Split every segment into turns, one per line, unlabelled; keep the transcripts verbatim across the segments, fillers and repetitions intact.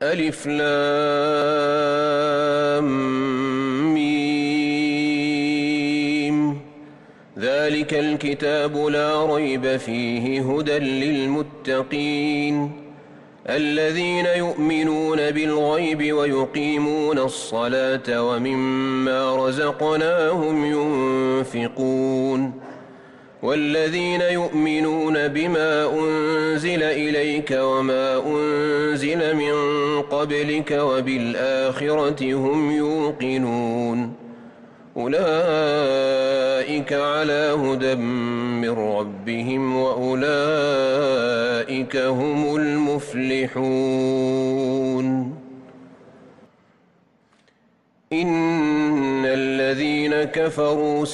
ألف لام ميم. ذلك الكتاب لا ريب فيه هدى للمتقين الذين يؤمنون بالغيب ويقيمون الصلاة ومما رزقناهم ينفقون والذين يؤمنون بما أنزل إليك وما أنزل من قبلك وبالآخرة هم يوقنون أولئك على هدى من ربهم وأولئك هم المفلحون. إن الذين كفروا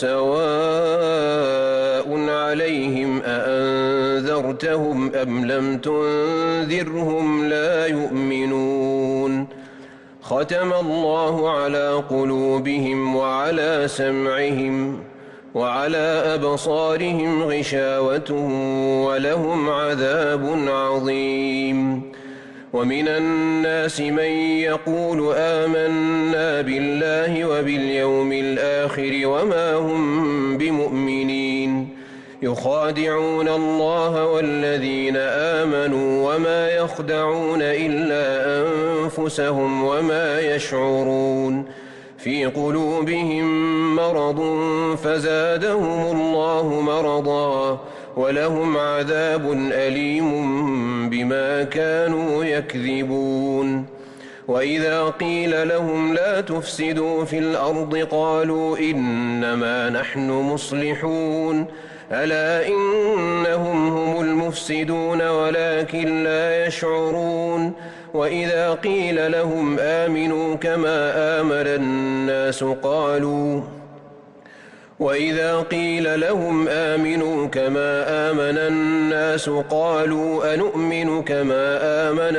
سواء عليهم أأنذرتهم أم لم تنذرهم لا يؤمنون ختم الله على قلوبهم وعلى سمعهم وعلى أبصارهم غشاوة ولهم عذاب عظيم. ومن الناس من يقول آمنا بالله وباليوم الآخر وما هم بمؤمنين يخادعون الله والذين آمنوا وما يخدعون إلا أنفسهم وما يشعرون في قلوبهم مرض فزادهم الله مرضا ولهم عذاب أليم بما كانوا يكذبون. وإذا قيل لهم لا تفسدوا في الأرض قالوا إنما نحن مصلحون ألا إنهم هم المفسدون ولكن لا يشعرون. وإذا قيل لهم آمنوا كما آمن الناس قالوا وإذا قيل لهم آمنوا كما آمن الناس قالوا أنؤمن كما آمن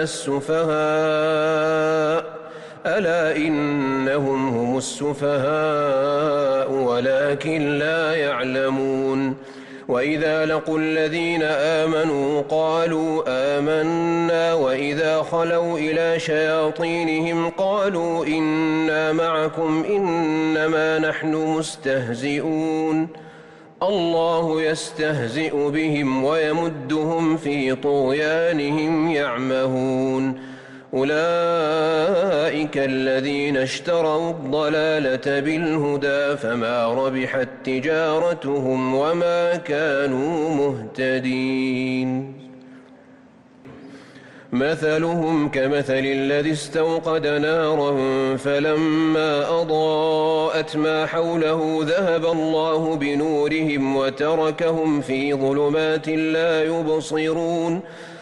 السفهاء ألا إنهم هم السفهاء ولكن لا يعلمون. وإذا لقوا الذين آمنوا قالوا آمنا وإذا خلوا إلى شياطينهم قالوا إنا معكم إنما نحن مستهزئون الله يستهزئ بهم ويمدهم في طغيانهم يعمهون. أولئك الذين اشتروا الضلالة بالهدى فما ربحت تجارتهم وما كانوا مهتدين. مثلهم كمثل الذي استوقد نارا فلما أضاءت ما حوله ذهب الله بنورهم وتركهم في ظلمات لا يبصرون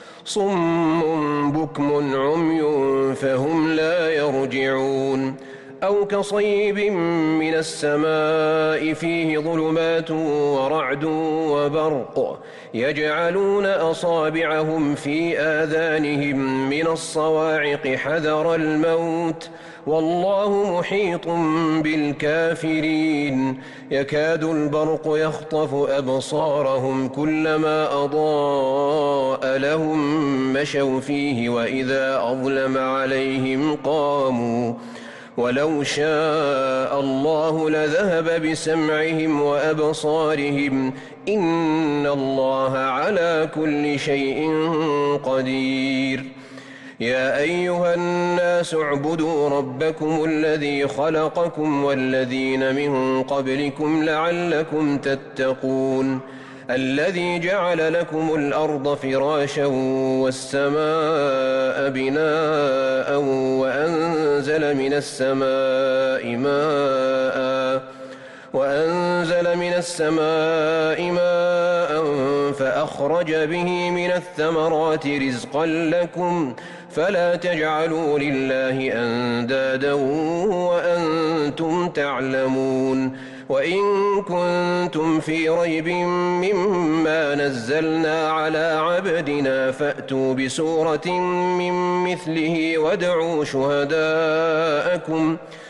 صم بكم عمي فهم لا يرجعون. أو كصيب من السماء فيه ظلمات ورعد وبرق يجعلون أصابعهم في آذانهم من الصواعق حذر الموت والله محيط بالكافرين يكاد البرق يخطف أبصارهم كلما أضاء لهم مشوا فيه وإذا أظلم عليهم قاموا ولو شاء الله لذهب بسمعهم وأبصارهم إن الله على كل شيء قدير. يا أيها الناس اعبدوا ربكم الذي خلقكم والذين من قبلكم لعلكم تتقون الذي جعل لكم الأرض فراشا والسماء بناء وأنزل من السماء ماء وأنزل من السماء ماء فأخرج به من الثمرات رزقا لكم فلا تجعلوا لله أندادا وأنتم تعلمون. وإن كنتم في ريب مما نزلنا على عبدنا فأتوا بسورة من مثله وادعوا شهداءكم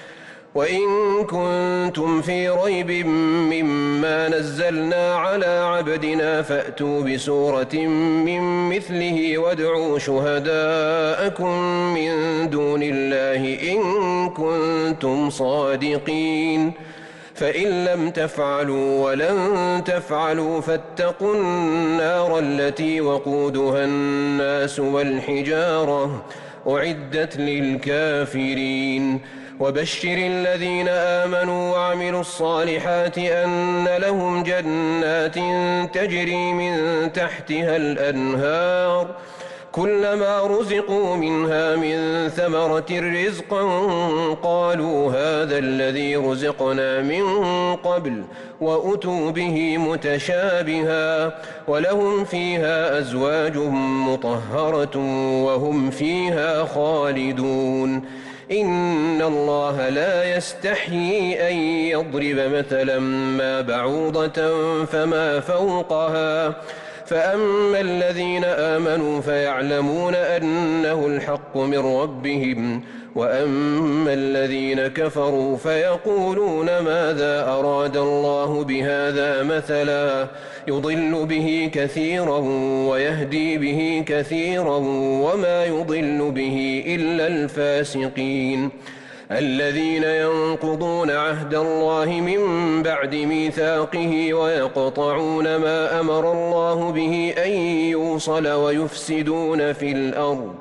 وإن كنتم في ريب مما نزلنا على عبدنا فأتوا بسورة من مثله وادعوا شهداءكم من دون الله إن كنتم صادقين فإن لم تفعلوا ولن تفعلوا فاتقوا النار التي وقودها الناس والحجارة أعدت للكافرين وبشر الذين آمنوا وعملوا الصالحات أن لهم جنات تجري من تحتها الأنهار كلما رزقوا منها من ثمرة رزقا قالوا هذا الذي رزقنا من قبل وأتوا به متشابها ولهم فيها أزواج مطهرة وهم فيها خالدون إن الله لا يستحيي أن يضرب مثلا ما بعوضة فما فوقها فأما الذين آمنوا فيعلمون أنه الحق من ربهم وأما الذين كفروا فيقولون ماذا أراد الله بهذا مثلا يضل به كثيرا ويهدي به كثيرا وما يضل به إلا الفاسقين الذين ينقضون عهد الله من بعد ميثاقه ويقطعون ما أمر الله به أن يوصل ويفسدون في الأرض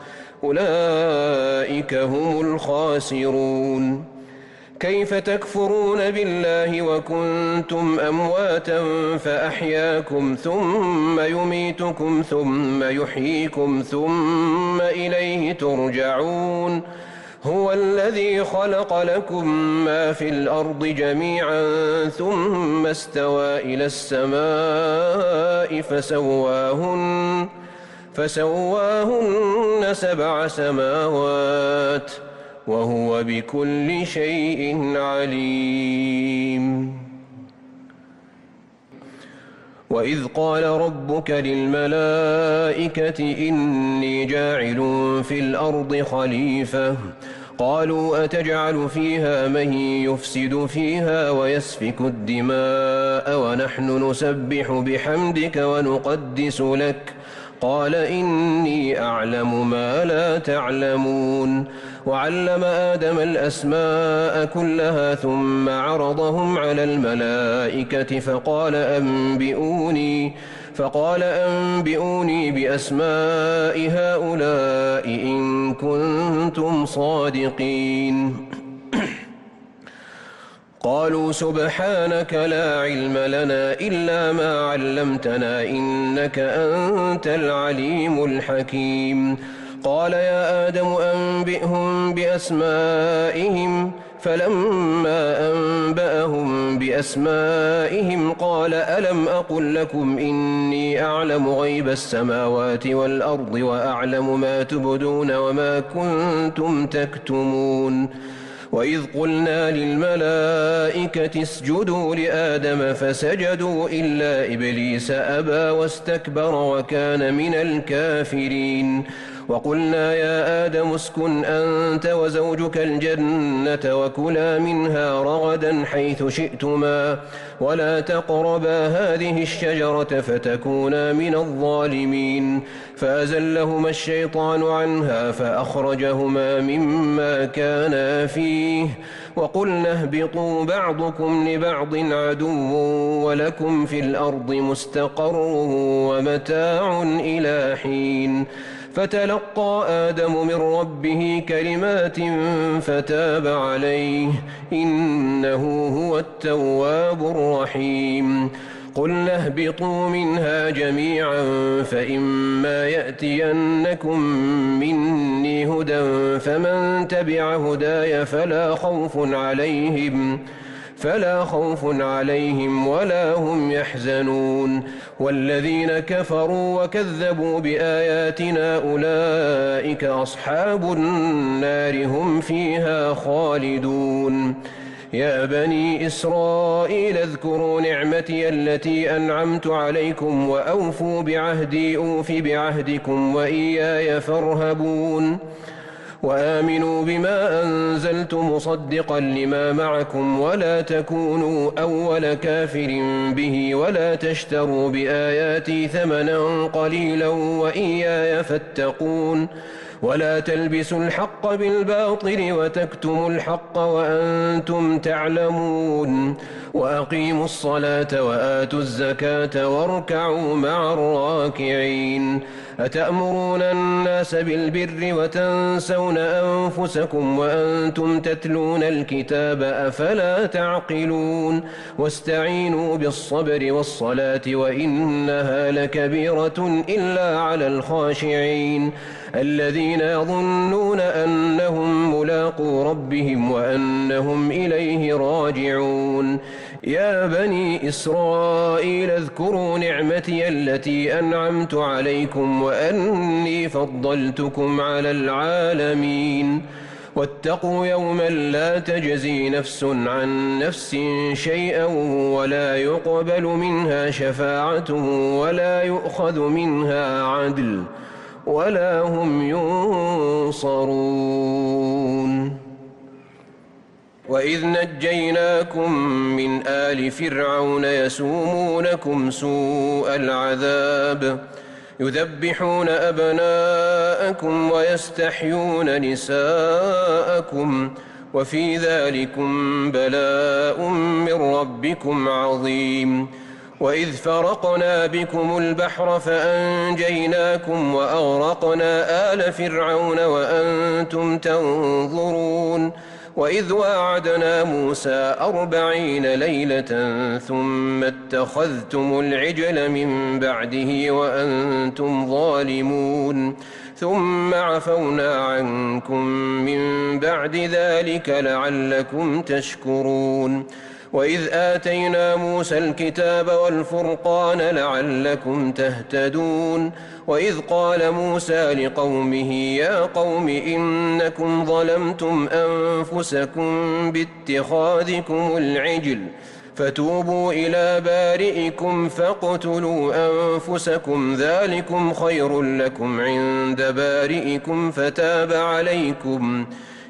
أولئك هم الخاسرون كيف تكفرون بالله وكنتم أمواتا فأحياكم ثم يميتكم ثم يحييكم ثم إليه ترجعون هو الذي خلق لكم ما في الأرض جميعا ثم استوى إلى السماء فسواهن فسواهن سبع سماوات وهو بكل شيء عليم وإذ قال ربك للملائكة إني جاعل في الأرض خليفة قالوا أتجعل فيها من يفسد فيها ويسفك الدماء ونحن نسبح بحمدك ونقدس لك قال إني أعلم ما لا تعلمون وعلم آدم الأسماء كلها ثم عرضهم على الملائكة فقال أنبئوني فقال أنبئوني بأسماء هؤلاء إن كنتم صادقين قالوا سبحانك لا علم لنا إلا ما علمتنا إنك أنت العليم الحكيم قال يا آدم أنبئهم بأسمائهم فلما أنبأهم بأسمائهم قال ألم أقل لكم إني أعلم غيب السماوات والأرض وأعلم ما تبدون وما كنتم تكتمون وإذ قلنا للملائكة اسجدوا لآدم فسجدوا إلا إبليس أبى واستكبر وكان من الكافرين وقلنا يا آدم اسكن أنت وزوجك الجنة وكلا منها رغدا حيث شئتما ولا تقربا هذه الشجرة فتكونا من الظالمين فأزلهما الشيطان عنها فأخرجهما مما كانا فيه وقلنا اهبطوا بعضكم لبعض عدو ولكم في الأرض مستقر ومتاع إلى حين فتلقى آدم من ربه كلمات فتاب عليه إنه هو التواب الرحيم قلنا اهبطوا منها جميعا فإما يأتينكم مني هدى فمن تبع هداي فلا خوف عليهم فلا خوف عليهم ولا هم يحزنون والذين كفروا وكذبوا بآياتنا أولئك أصحاب النار هم فيها خالدون يا بني إسرائيل اذكروا نعمتي التي أنعمت عليكم وأوفوا بعهدي أوف بعهدكم وإياي فارهبون وآمنوا بما أنزلت مصدقا لما معكم ولا تكونوا أول كافر به ولا تشتروا بآياتي ثمنا قليلا وإياي فاتقون ولا تلبسوا الحق بالباطل وتكتموا الحق وأنتم تعلمون وأقيموا الصلاة وآتوا الزكاة واركعوا مع الراكعين أتأمرون الناس بالبر وتنسون أنفسكم وأنتم تتلون الكتاب أفلا تعقلون واستعينوا بالصبر والصلاة وإنها لكبيرة إلا على الخاشعين الذين يظنون أنهم ملاقو ربهم وأنهم إليه راجعون يا بني إسرائيل اذكروا نعمتي التي أنعمت عليكم وأني فضلتكم على العالمين واتقوا يوما لا تجزي نفس عن نفس شيئا ولا يقبل منها شفاعة ولا يؤخذ منها عدل ولا هم ينصرون وإذ نجيناكم من آل فرعون يسومونكم سوء العذاب يذبحون أبناءكم ويستحيون نساءكم وفي ذلكم بلاء من ربكم عظيم وإذ فرقنا بكم البحر فأنجيناكم وأغرقنا آل فرعون وأنتم تنظرون وإذ واعدنا موسى أربعين ليلة ثم اتخذتم العجل من بعده وأنتم ظالمون ثم عفونا عنكم من بعد ذلك لعلكم تشكرون وإذ آتينا موسى الكتاب والفرقان لعلكم تهتدون وإذ قال موسى لقومه يا قوم إنكم ظلمتم أنفسكم باتخاذكم العجل فتوبوا إلى بارئكم فاقتلوا أنفسكم ذلكم خير لكم عند بارئكم فتاب عليكم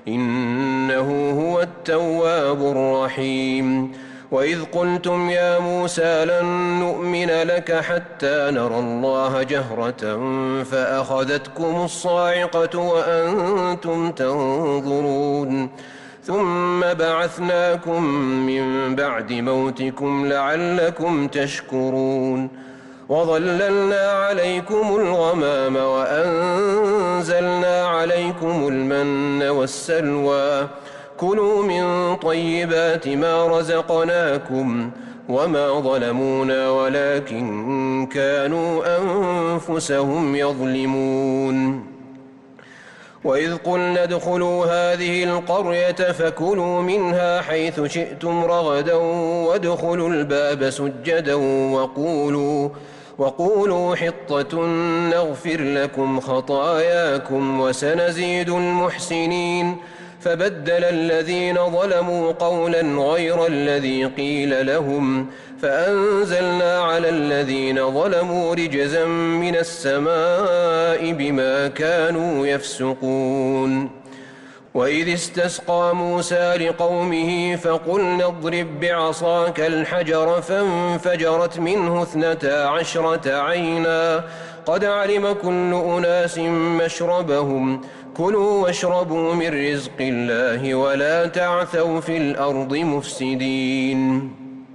إنه هو التواب الرحيم وإذ قلتم يا موسى لن نؤمن لك حتى نرى الله جهرة فأخذتكم الصاعقة وأنتم تنظرون ثم بعثناكم من بعد موتكم لعلكم تشكرون وظللنا عليكم الغمام وأنزلنا عليكم المن والسلوى كلوا من طيبات ما رزقناكم وما ظلمونا ولكن كانوا أنفسهم يظلمون وإذ قلنا ادخلوا هذه القرية فكلوا منها حيث شئتم رغدا وادخلوا الباب سجدا وقولوا وقولوا حطة نغفر لكم خطاياكم وسنزيد المحسنين فبدل الذين ظلموا قولا غير الذي قيل لهم فأنزلنا على الذين ظلموا رجزا من السماء بما كانوا يفسقون وإذ استسقى موسى لقومه فقلنا اضرب بعصاك الحجر فانفجرت منه اثنتا عشرة عينا قد علم كل أناس مشربهم كلوا واشربوا من رزق الله ولا تعثوا في الأرض مفسدين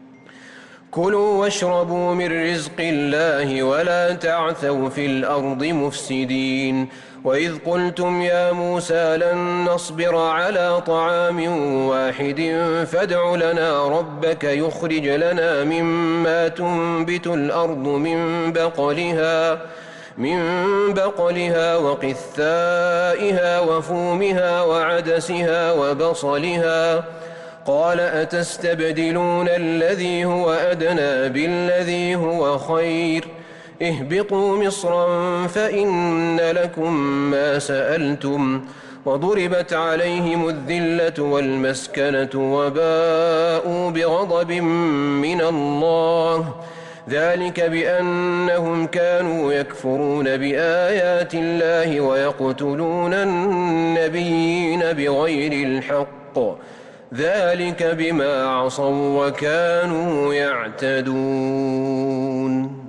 كلوا واشربوا من رزق الله ولا تعثوا في الأرض مفسدين وإذ قلتم يا موسى لن نصبر على طعام واحد فادع لنا ربك يخرج لنا مما تنبت الأرض من بقلها من بقلها وقثائها وفومها وعدسها وبصلها قال أتستبدلون الذي هو أدنى بالذي هو خير اهبطوا مصرا فإن لكم ما سألتم وضربت عليهم الذلة والمسكنة وباءوا بغضب من الله ذلك بأنهم كانوا يكفرون بآيات الله ويقتلون النبيين بغير الحق ذلك بما عصوا وكانوا يعتدون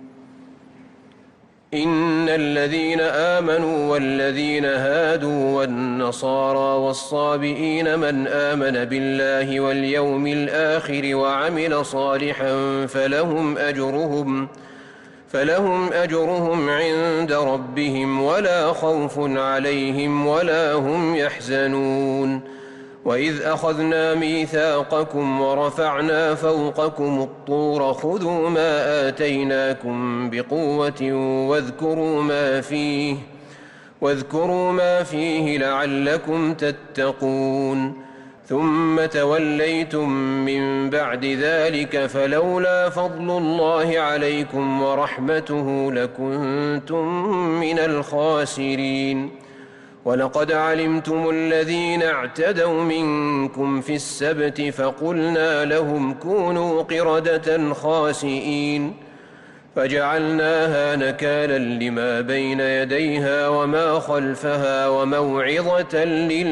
إن الذين آمنوا والذين هادوا والنصارى والصابئين من آمن بالله واليوم الآخر وعمل صالحا فلهم أجرهم فلهم أجرهم عند ربهم ولا خوف عليهم ولا هم يحزنون وإذ أخذنا ميثاقكم ورفعنا فوقكم الطور خذوا ما آتيناكم بقوة واذكروا ما فيه واذكروا ما فيه لعلكم تتقون ثم توليتم من بعد ذلك فلولا فضل الله عليكم ورحمته لكنتم من الخاسرين ولقد علمتم الذين اعتدوا منكم في السبت فقلنا لهم كونوا قردة خاسئين فجعلناها نكالا لما بين يديها وما خلفها وموعظة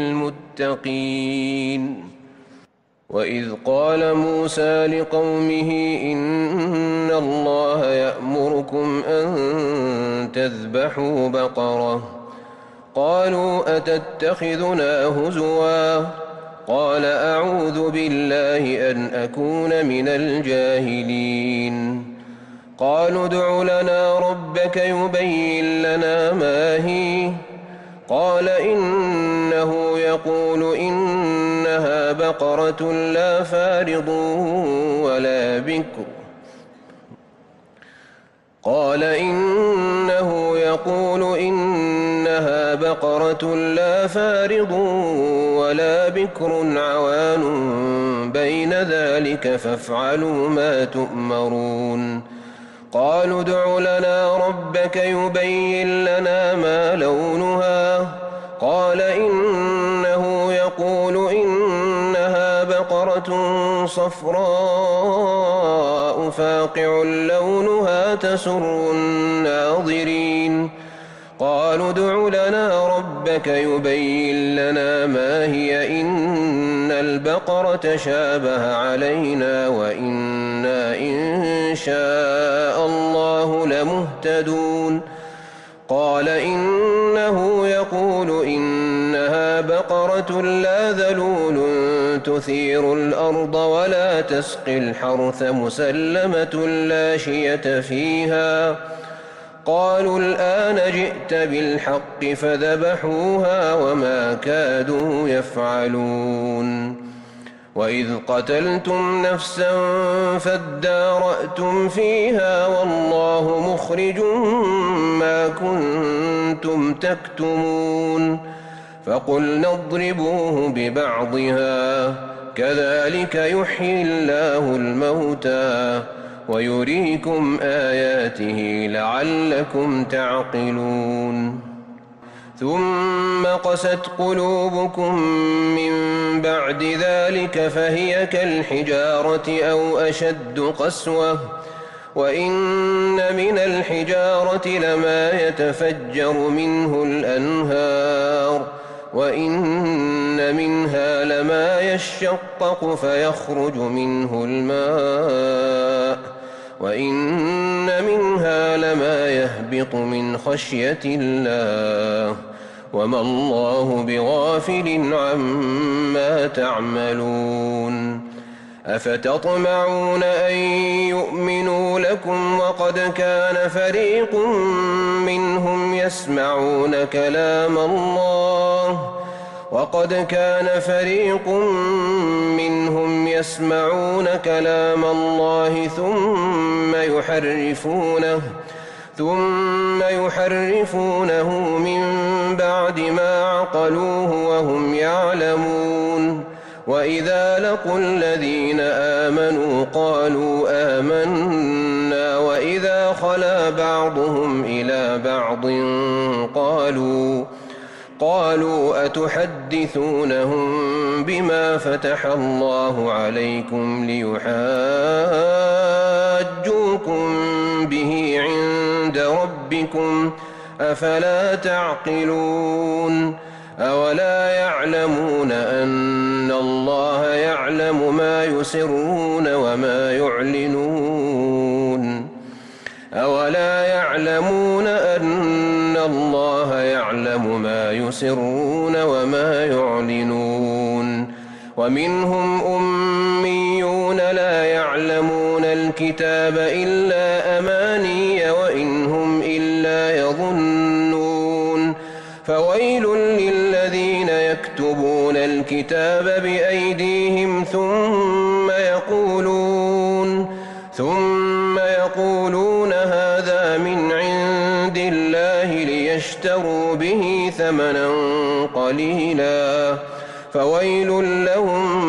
للمتقين وإذ قال موسى لقومه إن الله يأمركم أن تذبحوا بقرة قالوا أتتخذنا هزوا قال أعوذ بالله أن أكون من الجاهلين قالوا ادع لنا ربك يبين لنا ما هي قال إنه يقول إنها بقرة لا فارض ولا بكر قال إنه يقول إنها بقرة لا فارض ولا بكر عوان بين ذلك فافعلوا ما تؤمرون قالوا ادع لنا ربك يبين لنا ما لونها قال إنه يقول إنها بقرة صفراء فاقع لونها تسر الناظرين قالوا ادع لنا ربك يبين لنا ما هي إن البقرة شابه علينا وإنا إن شاء الله لمهتدون قال إنه يقول إنها بقرة لا ذلول تثير الأرض ولا تسقي الحرث مسلمة لا شية فيها قالوا الآن جئت بالحق فذبحوها وما كادوا يفعلون وإذ قتلتم نفسا فادارأتم فيها والله مخرج ما كنتم تكتمون فقلنا اضربوه ببعضها كذلك يحيي الله الموتى ويريكم آياته لعلكم تعقلون ثم قست قلوبكم من بعد ذلك فهي كالحجارة أو أشد قسوة وإن من الحجارة لما يتفجر منه الأنهار وإن منها لما يشقق فيخرج منه الماء وإن منها لما يهبط من خشية الله وما الله بغافل عما تعملون أفتطمعون أن يؤمنوا لكم وقد كان فريق منهم يسمعون كلام الله وقد كان فريق منهم يسمعون كلام الله ثم يحرفونه ثم يحرفونه من بعد ما عقلوه وهم يعلمون وإذا لقوا الذين آمنوا قالوا آمنا وإذا خلا بعضهم إلى بعض قالوا قالوا أتحدثونهم بما فتح الله عليكم ليحاجوكم به عند ربكم أفلا تعقلون أولا يعلمون أن الله يعلم ما يسرون وما يعلنون أولا يعلمون أن الله يعلم ما يسرون وما يعلنون ومنهم أميون لا يعلمون الكتاب إلا أماني وإن هم إلا يظنون فويل للذين يكتبون الكتاب بأيديهم ثم يقولون ثم يقولون هذا من عند الله ليشتروا به ثمنا قليلا فويل لهم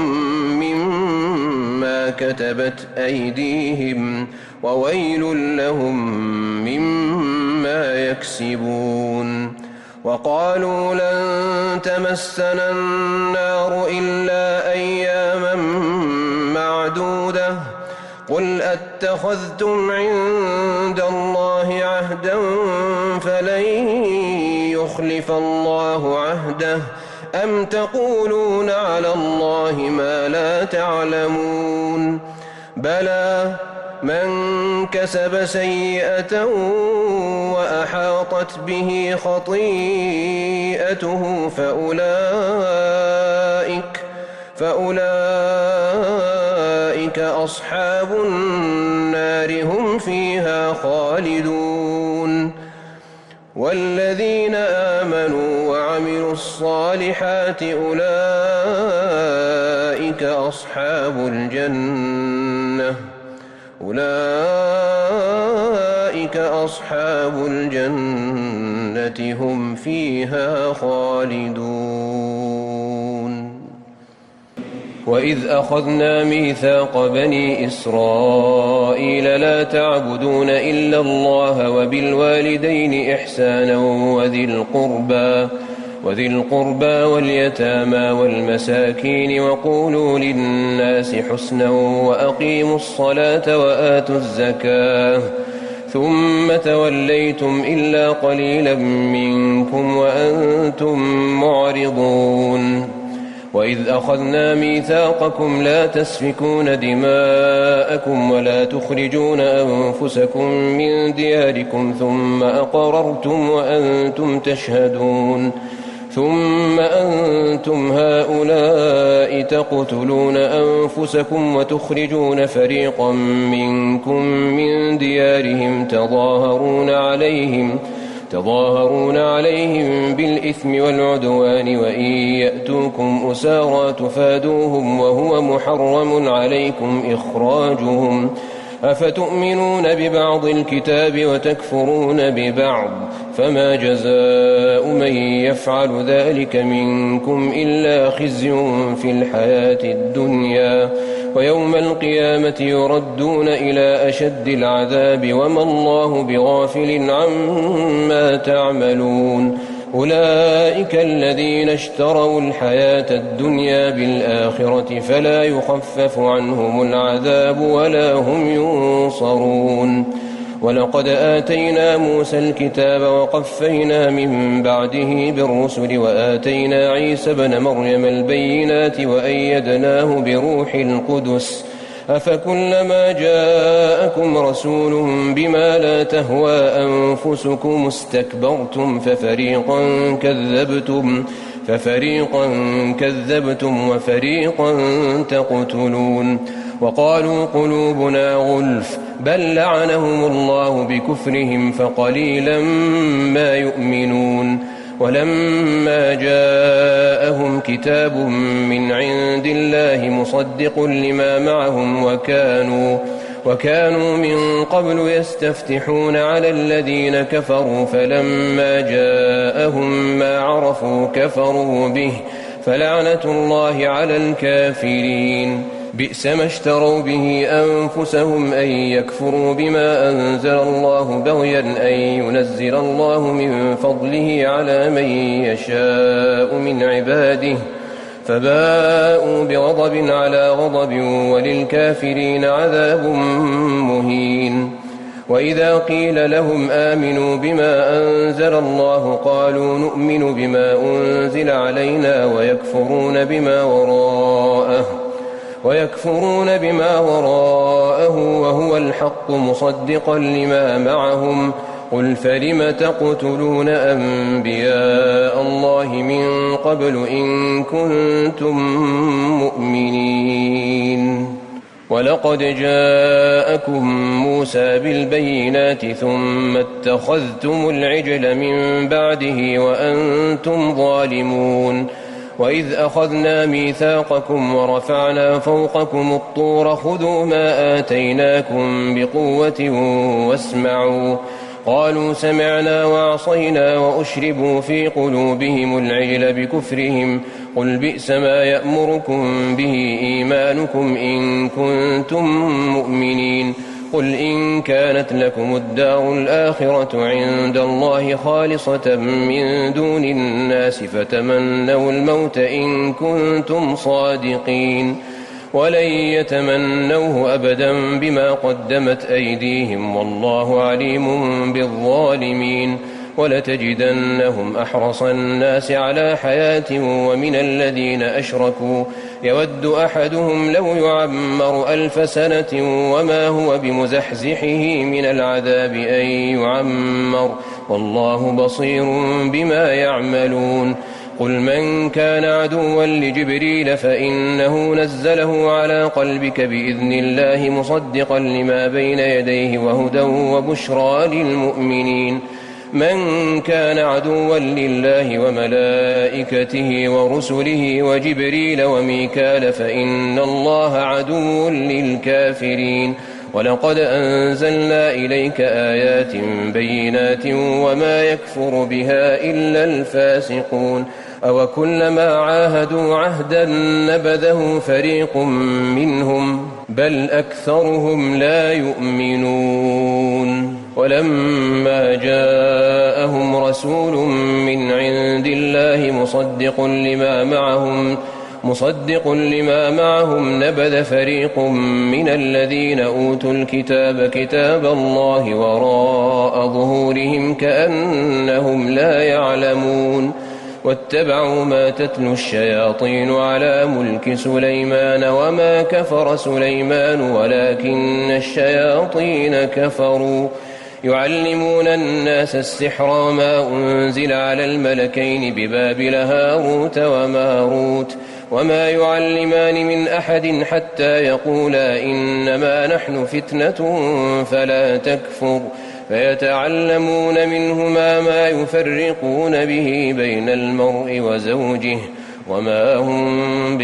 مما كتبت أيديهم وويل لهم مما يكسبون وقالوا لن تمسنا النار إلا أياما معدودة قل أتخذتم عند الله عهدا فلن يخلف الله عهده أم تقولون على الله ما لا تعلمون بلى من كسب سيئة وأحاطت به خطيئته فأولئك فأولئك أصحاب النار هم فيها خالدون والذين آمنوا وعملوا الصالحات أولئك أصحاب الجنة أولئك أصحاب الجنة هم فيها خالدون وإذ أخذنا ميثاق بني إسرائيل لا تعبدون إلا الله وبالوالدين إحسانا وذي القربى وذي القربى واليتامى والمساكين وقولوا للناس حسنا وأقيموا الصلاة وآتوا الزكاة ثم توليتم إلا قليلا منكم وأنتم معرضون وإذ أخذنا ميثاقكم لا تسفكون دماءكم ولا تخرجون أنفسكم من دياركم ثم أقررتم وأنتم تشهدون ثم أنتم هؤلاء تقتلون أنفسكم وتخرجون فريقا منكم من ديارهم تظاهرون عليهم تظاهرون عليهم بالإثم والعدوان وإن يأتوكم أسارى تفادوهم وهو محرم عليكم إخراجهم أفتؤمنون ببعض الكتاب وتكفرون ببعض فما جزاء من يفعل ذلك منكم إلا خزي في الحياة الدنيا ويوم القيامة يردون إلى أشد العذاب وما الله بغافل عما تعملون أولئك الذين اشتروا الحياة الدنيا بالآخرة فلا يخفف عنهم العذاب ولا هم ينصرون ولقد آتينا موسى الكتاب وقفينا من بعده بالرسل وآتينا عيسى بن مريم البينات وأيدناه بروح القدس أفكلما جاءكم رسول بما لا تهوى أنفسكم استكبرتم ففريقا كذبتم ففريقا كذبتم وفريقا تقتلون وقالوا قلوبنا غلف بل لعنهم الله بكفرهم فقليلا ما يؤمنون ولما جاءهم كتاب من عند الله مصدق لما معهم وكانوا وكانوا من قبل يستفتحون على الذين كفروا فلما جاءهم ما عرفوا كفروا به فلعنة الله على الكافرين بئس ما اشتروا به أنفسهم أن يكفروا بما أنزل الله بغيا أن ينزل الله من فضله على من يشاء من عباده فباءوا بغضب على غضب وللكافرين عذاب مهين. وإذا قيل لهم آمنوا بما أنزل الله قالوا نؤمن بما أنزل علينا ويكفرون بما وراءه ويكفرون بما وراءه وهو الحق مصدقا لما معهم قل فلم تقتلون أنبياء الله من قبل إن كنتم مؤمنين. ولقد جاءكم موسى بالبينات ثم اتخذتم العجل من بعده وأنتم ظالمون. وإذ أخذنا ميثاقكم ورفعنا فوقكم الطور خذوا ما آتيناكم بقوة واسمعوا قالوا سمعنا وعصينا وأشربوا في قلوبهم العجل بكفرهم قل بئس ما يأمركم به إيمانكم إن كنتم مؤمنين. قل إن كانت لكم الدار الآخرة عند الله خالصة من دون الناس فتمنوا الموت إن كنتم صادقين ولن يتمنوه أبدا بما قدمت أيديهم والله عليم بالظالمين. ولتجدنهم أحرص الناس على حياة ومن الذين أشركوا يود أحدهم لو يعمر ألف سنة وما هو بمزحزحه من العذاب أن يعمر والله بصير بما يعملون. قل من كان عدوا لجبريل فإنه نزله على قلبك بإذن الله مصدقا لما بين يديه وهدى وبشرى للمؤمنين. من كان عدوا لله وملائكته ورسله وجبريل وميكال فإن الله عدو للكافرين. ولقد أنزلنا إليك آيات بينات وما يكفر بها إلا الفاسقون. أوكلما عاهدوا عهدا نبذه فريق منهم بل أكثرهم لا يؤمنون. ولما جاءهم رسول من عند الله مصدق لما معهم مصدق لما معهم نبذ فريق من الذين أوتوا الكتاب كتاب الله وراء ظهورهم كأنهم لا يعلمون. واتبعوا ما تتلو الشياطين على ملك سليمان وما كفر سليمان ولكن الشياطين كفروا يعلمون الناس السحر وما أنزل على الملكين ببابل هاروت وماروت وما يعلمان من أحد حتى يقولا إنما نحن فتنة فلا تكفر فيتعلمون منهما ما يفرقون به بين المرء وزوجه وما هم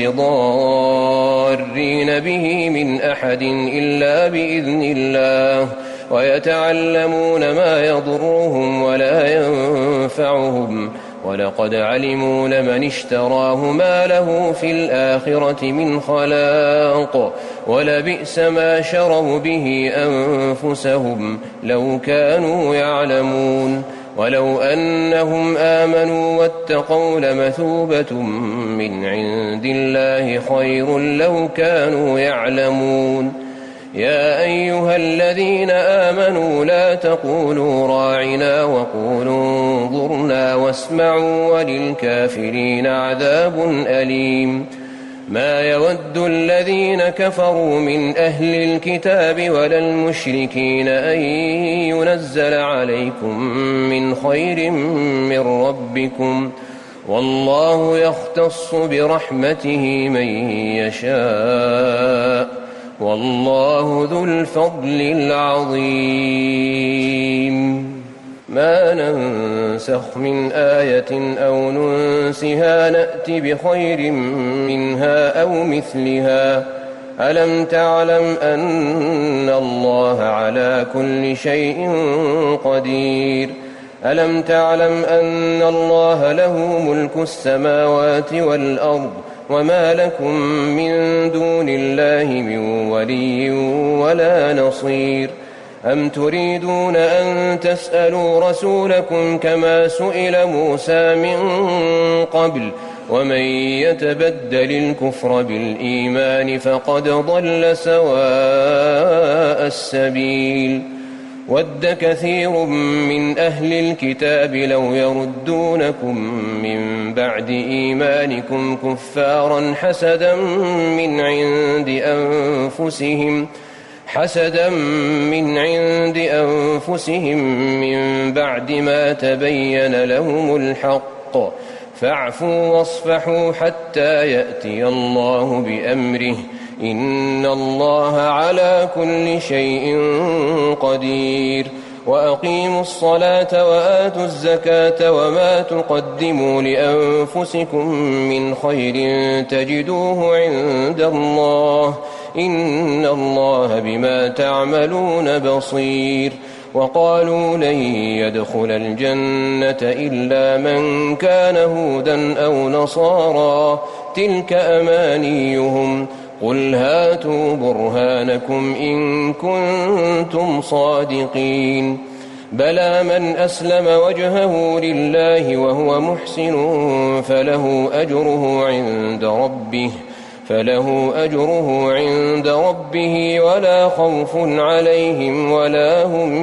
بضارين به من أحد إلا بإذن الله ويتعلمون ما يضرهم ولا ينفعهم ولقد علموا لمن اشتراه ما له في الآخرة من خلاق ولبئس ما شروا به أنفسهم لو كانوا يعلمون. ولو أنهم آمنوا واتقوا لمثوبة من عند الله خير لو كانوا يعلمون. يا أيها الذين آمنوا لا تقولوا راعنا وقولوا انظرنا واسمعوا وللكافرين عذاب أليم. ما يود الذين كفروا من أهل الكتاب ولا المشركين أن ينزل عليكم من خير من ربكم والله يختص برحمته من يشاء والله ذو الفضل العظيم. ما ننسخ من آية أو ننسها نأت بخير منها أو مثلها ألم تعلم أن الله على كل شيء قدير. ألم تعلم أن الله له ملك السماوات والأرض وما لكم من دون الله من ولي ولا نصير أم تريدون أن تسألوا رسولكم كما سئل موسى من قبل ومن يتبدل الكفر بالإيمان فقد ضل سواء السبيل ود كثير من أهل الكتاب لو يردونكم من بعد إيمانكم كفارا حسدا من عند أنفسهم حسدا من عند أنفسهم من بعد ما تبين لهم الحق فاعفوا واصفحوا حتى يأتي الله بأمره إن الله على كل شيء قدير وأقيموا الصلاة وآتوا الزكاة وما تقدموا لأنفسكم من خير تجدوه عند الله إن الله بما تعملون بصير وقالوا لن يدخل الجنة إلا من كان هودا أو نصارى تلك أمانيهم قل هاتوا برهانكم إن كنتم صادقين بلى من أسلم وجهه لله وهو محسن فله أجره عند ربه فله أجره عند ربه ولا خوف عليهم ولا هم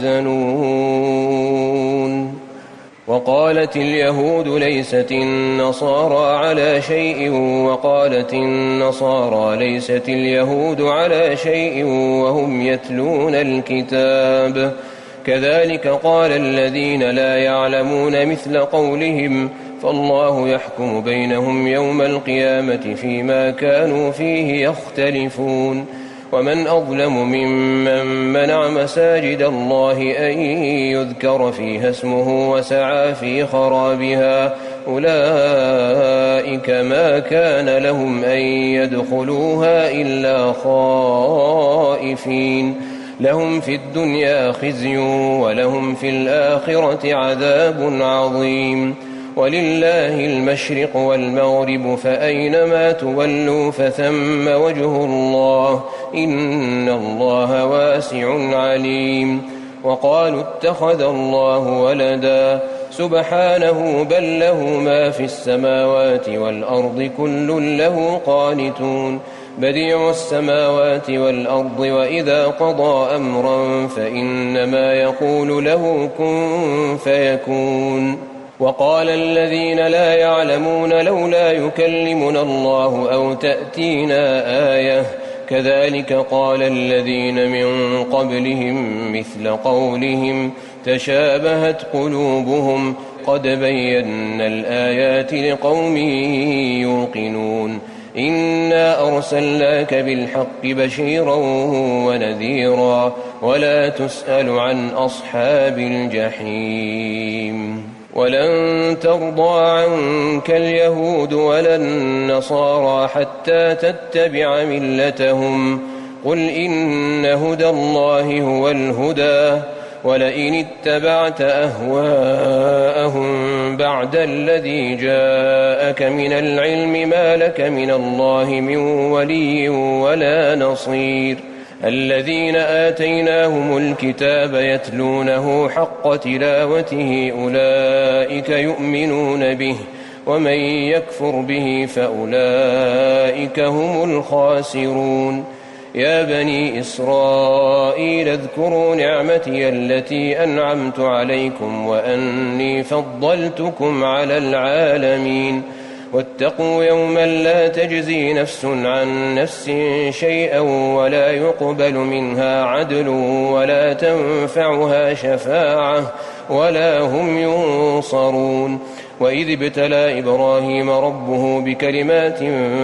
يحزنون وقالت اليهود ليست النصارى على شيء وقالت النصارى ليست اليهود على شيء وهم يتلون الكتاب كذلك قال الذين لا يعلمون مثل قولهم فالله يحكم بينهم يوم القيامة فيما كانوا فيه يختلفون ومن أظلم ممن منع مساجد الله أن يذكر فيها اسمه وسعى في خرابها أولئك ما كان لهم أن يدخلوها إلا خائفين لهم في الدنيا خزي ولهم في الآخرة عذاب عظيم ولله المشرق والمغرب فأينما تولوا فثم وجه الله إن الله واسع عليم وقالوا اتخذ الله ولدا سبحانه بل له ما في السماوات والأرض كل له قانتون بديع السماوات والأرض وإذا قضى أمرا فإنما يقول له كن فيكون وقال الذين لا يعلمون لولا يكلمنا الله أو تأتينا آية كذلك قال الذين من قبلهم مثل قولهم تشابهت قلوبهم قد بينا الآيات لقوم يوقنون إنا أرسلناك بالحق بشيرا ونذيرا ولا تسأل عن أصحاب الجحيم ولن ترضى عنك اليهود ولا النصارى حتى تتبع ملتهم قل إن هدى الله هو الهدى ولئن اتبعت أهواءهم بعد الذي جاءك من العلم ما لك من الله من ولي ولا نصير الذين آتيناهم الكتاب يتلونه حق تلاوته أولئك يؤمنون به ومن يكفر به فأولئك هم الخاسرون يا بني إسرائيل اذكروا نعمتي التي أنعمت عليكم وأني فضلتكم على العالمين واتقوا يوما لا تجزي نفس عن نفس شيئا ولا يقبل منها عدل ولا تنفعها شفاعة ولا هم ينصرون وإذ ابتلى إبراهيم ربه بكلمات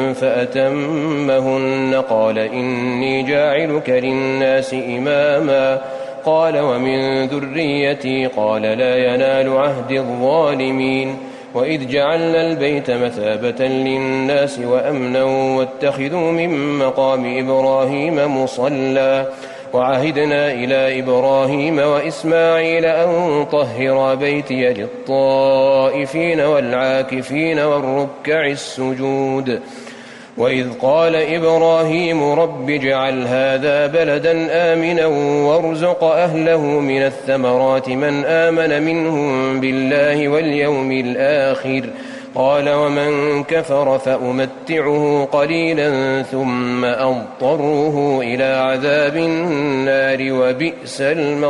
فأتمهن قال إني جاعلك للناس إماما قال ومن ذريتي قال لا ينال عهد الظالمين وإذ جعلنا البيت مثابة للناس وأمنا واتخذوا من مقام إبراهيم مصلى وعهدنا إلى إبراهيم وإسماعيل أن طهرا بيتي للطائفين والعاكفين والركع السجود. وإذ قال إبراهيم رب اجعل هذا بلدا آمنا وارزق أهله من الثمرات من آمن منهم بالله واليوم الآخر قال ومن كفر فأمتعه قليلا ثم أضطره إلى عذاب النار وبئس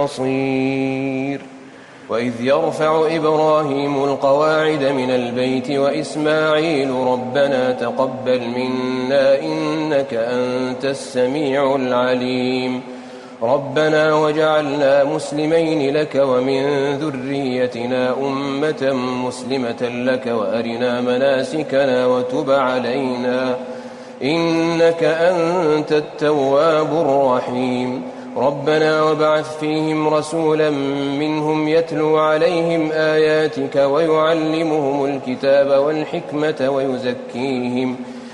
المصير. وإذ يرفع إبراهيم القواعد من البيت وإسماعيل ربنا تقبل منا إنك أنت السميع العليم ربنا وجعلنا مسلمين لك ومن ذريتنا أمة مسلمة لك وأرنا مناسكنا وتب علينا إنك أنت التواب الرحيم ربنا وابعث فيهم رسولا منهم يتلو عليهم آياتك ويعلمهم الكتاب والحكمة ويزكيهم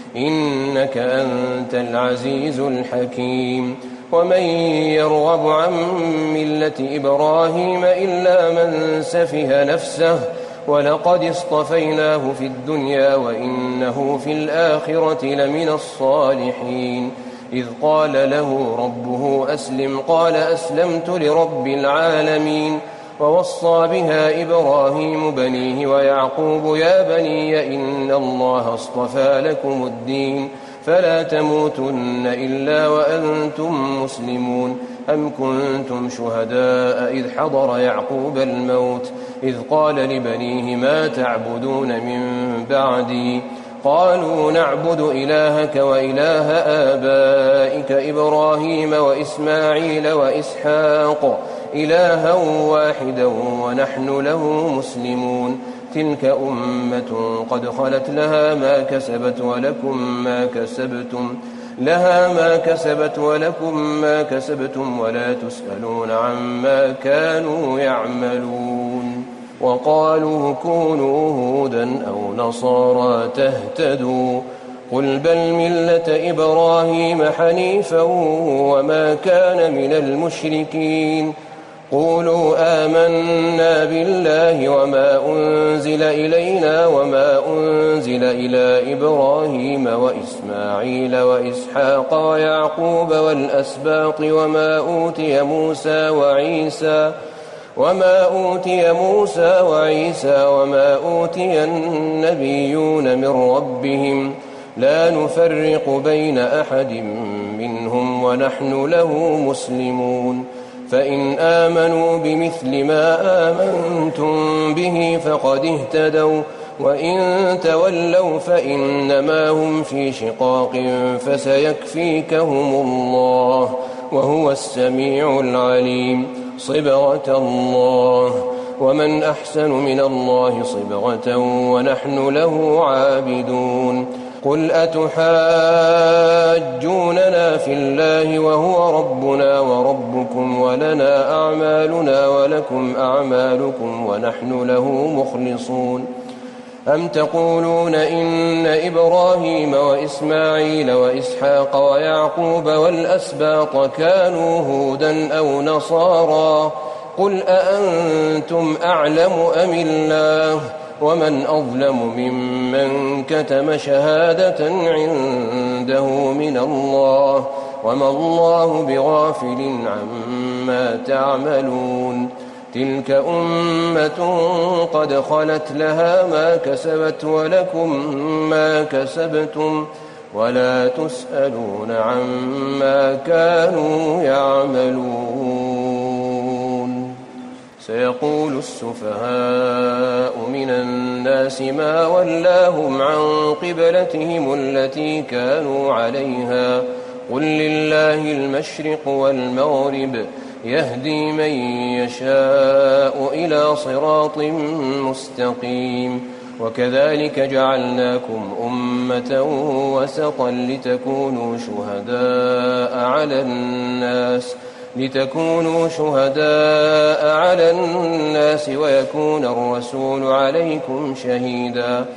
إنك أنت العزيز الحكيم ومن يرغب عن ملة إبراهيم إلا من سفه نفسه ولقد اصطفيناه في الدنيا وإنه في الآخرة لمن الصالحين إذ قال له ربه أسلم قال أسلمت لرب العالمين ووصى بها إبراهيم بنيه ويعقوب يا بني إن الله اصطفى لكم الدين فلا تموتن إلا وأنتم مسلمون أم كنتم شهداء إذ حضر يعقوب الموت إذ قال لبنيه ما تعبدون من بعدي قالوا نعبد إلهك وإله آبائك إبراهيم وإسماعيل وإسحاق إلها واحدا ونحن له مسلمون تلك أمة قد خلت لها ما كسبت ولكم ما كسبتم لها ما كسبت ولكم ما كسبتم ولا تسألون عما كانوا يعملون وقالوا كونوا هودا أو نصارى تهتدوا قل بل ملة إبراهيم حنيفا وما كان من المشركين قولوا آمنا بالله وما أنزل إلينا وما أنزل إلى إبراهيم وإسماعيل وإسحاق ويعقوب والأسباط وما أوتي موسى وعيسى وما أوتي موسى وعيسى وما أوتي النبيون من ربهم لا نفرق بين أحد منهم ونحن له مسلمون فإن آمنوا بمثل ما آمنتم به فقد اهتدوا وإن تولوا فإنما هم في شقاق فسيكفيكهم الله وهو السميع العليم صبغة الله ومن أحسن من الله صبغة ونحن له عابدون قل أتحاجوننا في الله وهو ربنا وربكم ولنا أعمالنا ولكم أعمالكم ونحن له مخلصون أم تقولون إن إبراهيم وإسماعيل وإسحاق ويعقوب والأسباط كانوا هودا أو نصارى قل أأنتم أعلم أم الله ومن أظلم ممن كتم شهادة عنده من الله وما الله بغافل عما تعملون تلك أمة قد خلت لها ما كسبت ولكم ما كسبتم ولا تسألون عما كانوا يعملون سيقول السفهاء من الناس ما ولاهم عن قبلتهم التي كانوا عليها قل لله المشرق والمغرب يهدي من يشاء إلى صراط مستقيم وكذلك جعلناكم أمة وسطا لتكونوا شهداء على الناس لتكونوا شهداء على الناس ويكون الرسول عليكم شهيدا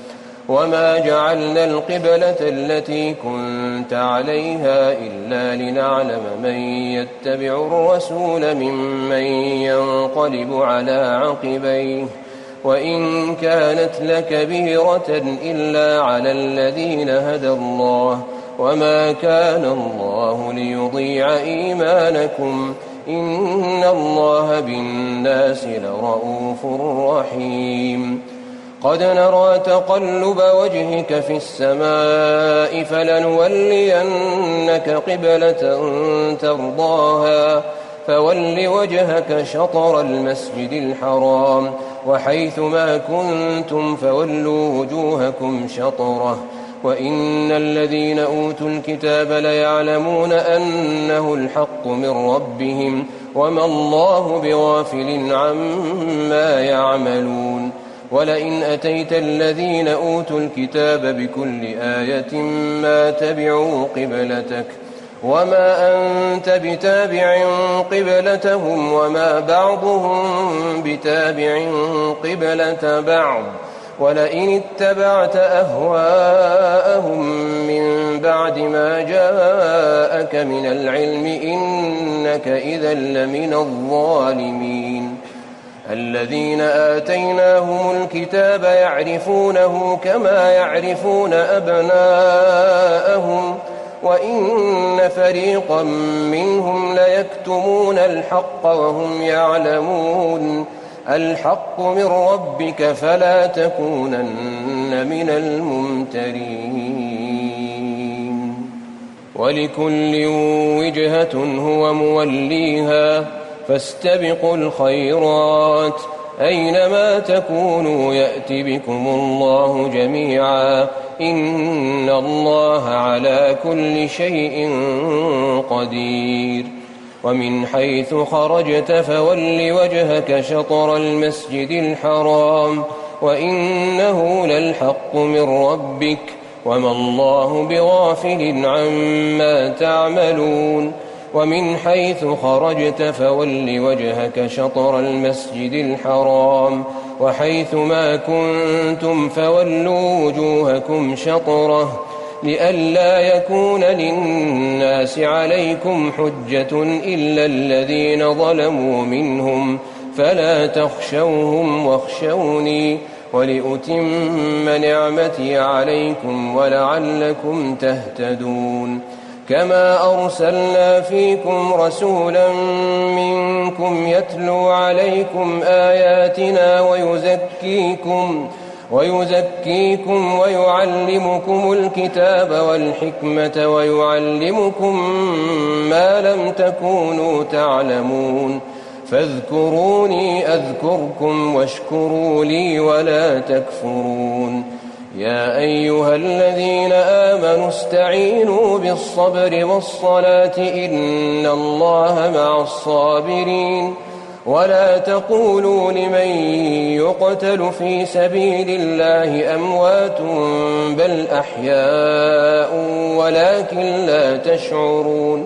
وما جعلنا القبلة التي كنت عليها إلا لنعلم من يتبع الرسول ممن ينقلب على عقبيه وإن كانت لكبيرة إلا على الذين هدى الله وما كان الله ليضيع إيمانكم إن الله بالناس لرءوف رحيم قد نرى تقلب وجهك في السماء فلنولينك قبلة ترضاها فول وجهك شطر المسجد الحرام وحيث ما كنتم فولوا وجوهكم شطره وإن الذين أوتوا الكتاب ليعلمون أنه الحق من ربهم وما الله بغافل عما يعملون ولئن أتيت الذين أوتوا الكتاب بكل آية ما تبعوا قبلتك وما أنت بتابع قبلتهم وما بعضهم بتابع قبلة بعض ولئن اتبعت أهواءهم من بعد ما جاءك من العلم إنك إذا لمن الظالمين الذين آتيناهم الكتاب يعرفونه كما يعرفون أبناءهم وإن فريقا منهم ليكتمون الحق وهم يعلمون الحق من ربك فلا تكونن من الممترين ولكل وجهة هو موليها فاستبقوا الخيرات أينما تكونوا يأت بكم الله جميعا إن الله على كل شيء قدير ومن حيث خرجت فول وجهك شطر المسجد الحرام وإنه للحق من ربك وما الله بغافل عما تعملون ومن حيث خرجت فول وجهك شطر المسجد الحرام وحيث ما كنتم فولوا وجوهكم شطره لئلا يكون للناس عليكم حجة إلا الذين ظلموا منهم فلا تخشوهم واخشوني ولأتم نعمتي عليكم ولعلكم تهتدون كما أرسلنا فيكم رسولا منكم يتلو عليكم آياتنا ويزكيكم ويزكيكم ويعلمكم الكتاب والحكمة ويعلمكم ما لم تكونوا تعلمون فاذكروني أذكركم واشكروا لي ولا تكفرون يا أيها الذين آمنوا استعينوا بالصبر والصلاة إن الله مع الصابرين ولا تقولوا لمن يقتل في سبيل الله أموات بل أحياء ولكن لا تشعرون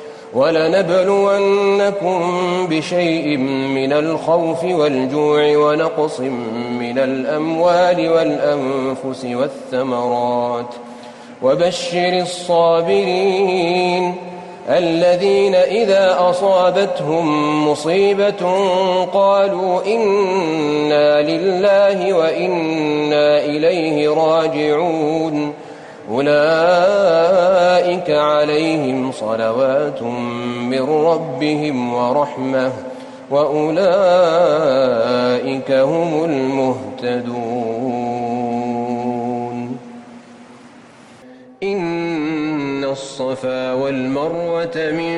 ولنبلونكم بشيء من الخوف والجوع ونقص من الأموال والأنفس والثمرات وبشر الصابرين الذين إذا أصابتهم مصيبة قالوا إنا لله وإنا إليه راجعون أولئك عليهم صلوات من ربهم ورحمة وأولئك هم المهتدون إن الصفا والمروة من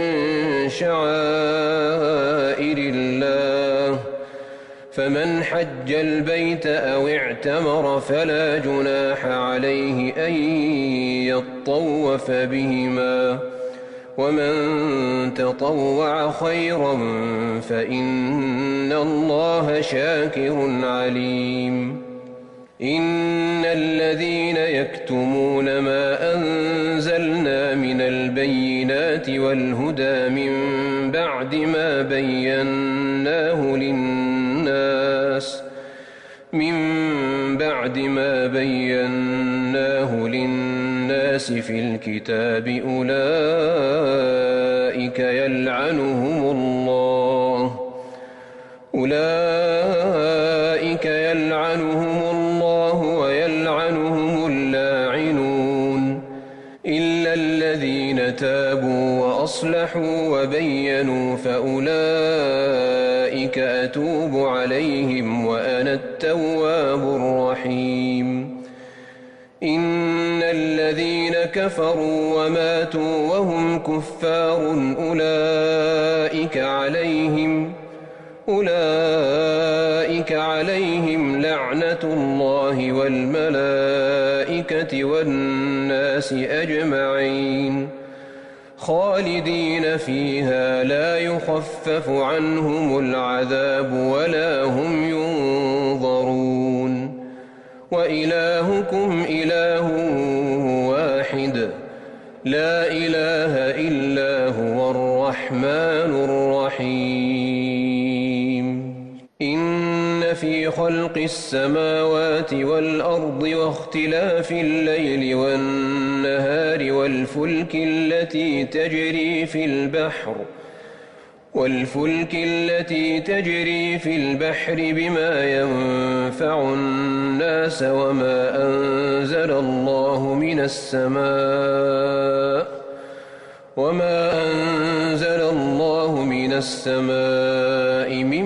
شعائر الله فمن حج البيت أو اعتمر فلا جناح عليه أن يطوف بهما ومن تطوع خيرا فإن الله شاكر عليم إن الذين يكتمون ما أنزلنا من البينات والهدى من بعد ما بيناه للناس من بعد بعد ما بيناه للناس في الكتاب أولئك يلعنهم الله أولئك يلعنهم الله ويلعنهم اللاعنون إلا الذين تابوا وأصلحوا وبينوا فأولئك أتوب عليهم وأنا التواب الرحيم إن الذين كفروا وماتوا وهم كفار أولئك عليهم أولئك عليهم لعنة الله والملائكة والناس أجمعين خالدين فيها لا يخفف عنهم العذاب ولا هم ينظرون وإلهكم إله واحد لا إله إلا هو الرحمن الرحيم إن في خلق السماوات والأرض واختلاف الليل والنهار والفلك التي تجري في البحر والفلك التي تجري في البحر بما ينفع الناس وما أنزل الله من السماء وما أنزل الله من السماء من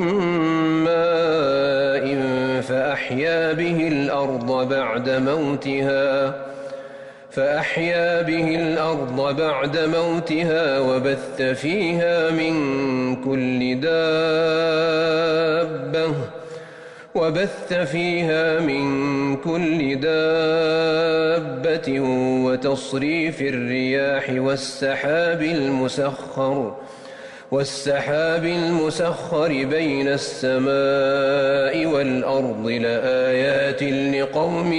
ماء فأحيا به الأرض بعد موتها فأحيا به الأرض بعد موتها وبث فيها من كل دابة وبث فيها من كل دابة وتصريف الرياح والسحاب المسخر والسحاب المسخر بين السماء والأرض لآيات لقوم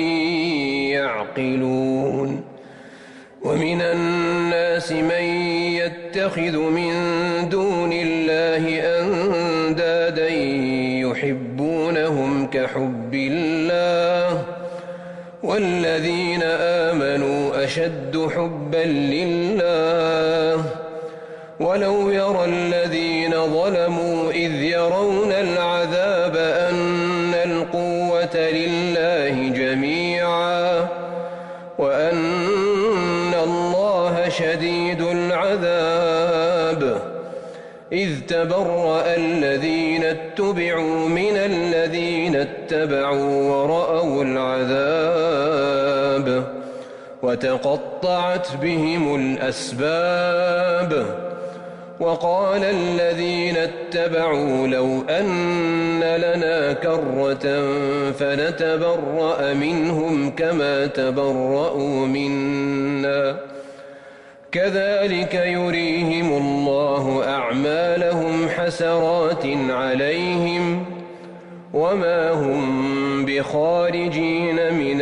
يعقلون ومن الناس من يتخذ من دون الله أندادا يحبونهم كحب الله والذين آمنوا أشد حبا لله ولو يرى الذين ظلموا إذ يرون العذاب أن القوة لله جميعا وأن الله شديد العذاب إذ تبرأ الذين اتبعوا من الذين اتبعوا ورأوا العذاب وتقطعت بهم الأسباب وقال الذين اتبعوا لو أن لنا كرة فنتبرأ منهم كما تبرأوا منا كذلك يريهم الله أعمالهم حسرات عليهم وما هم بخارجين من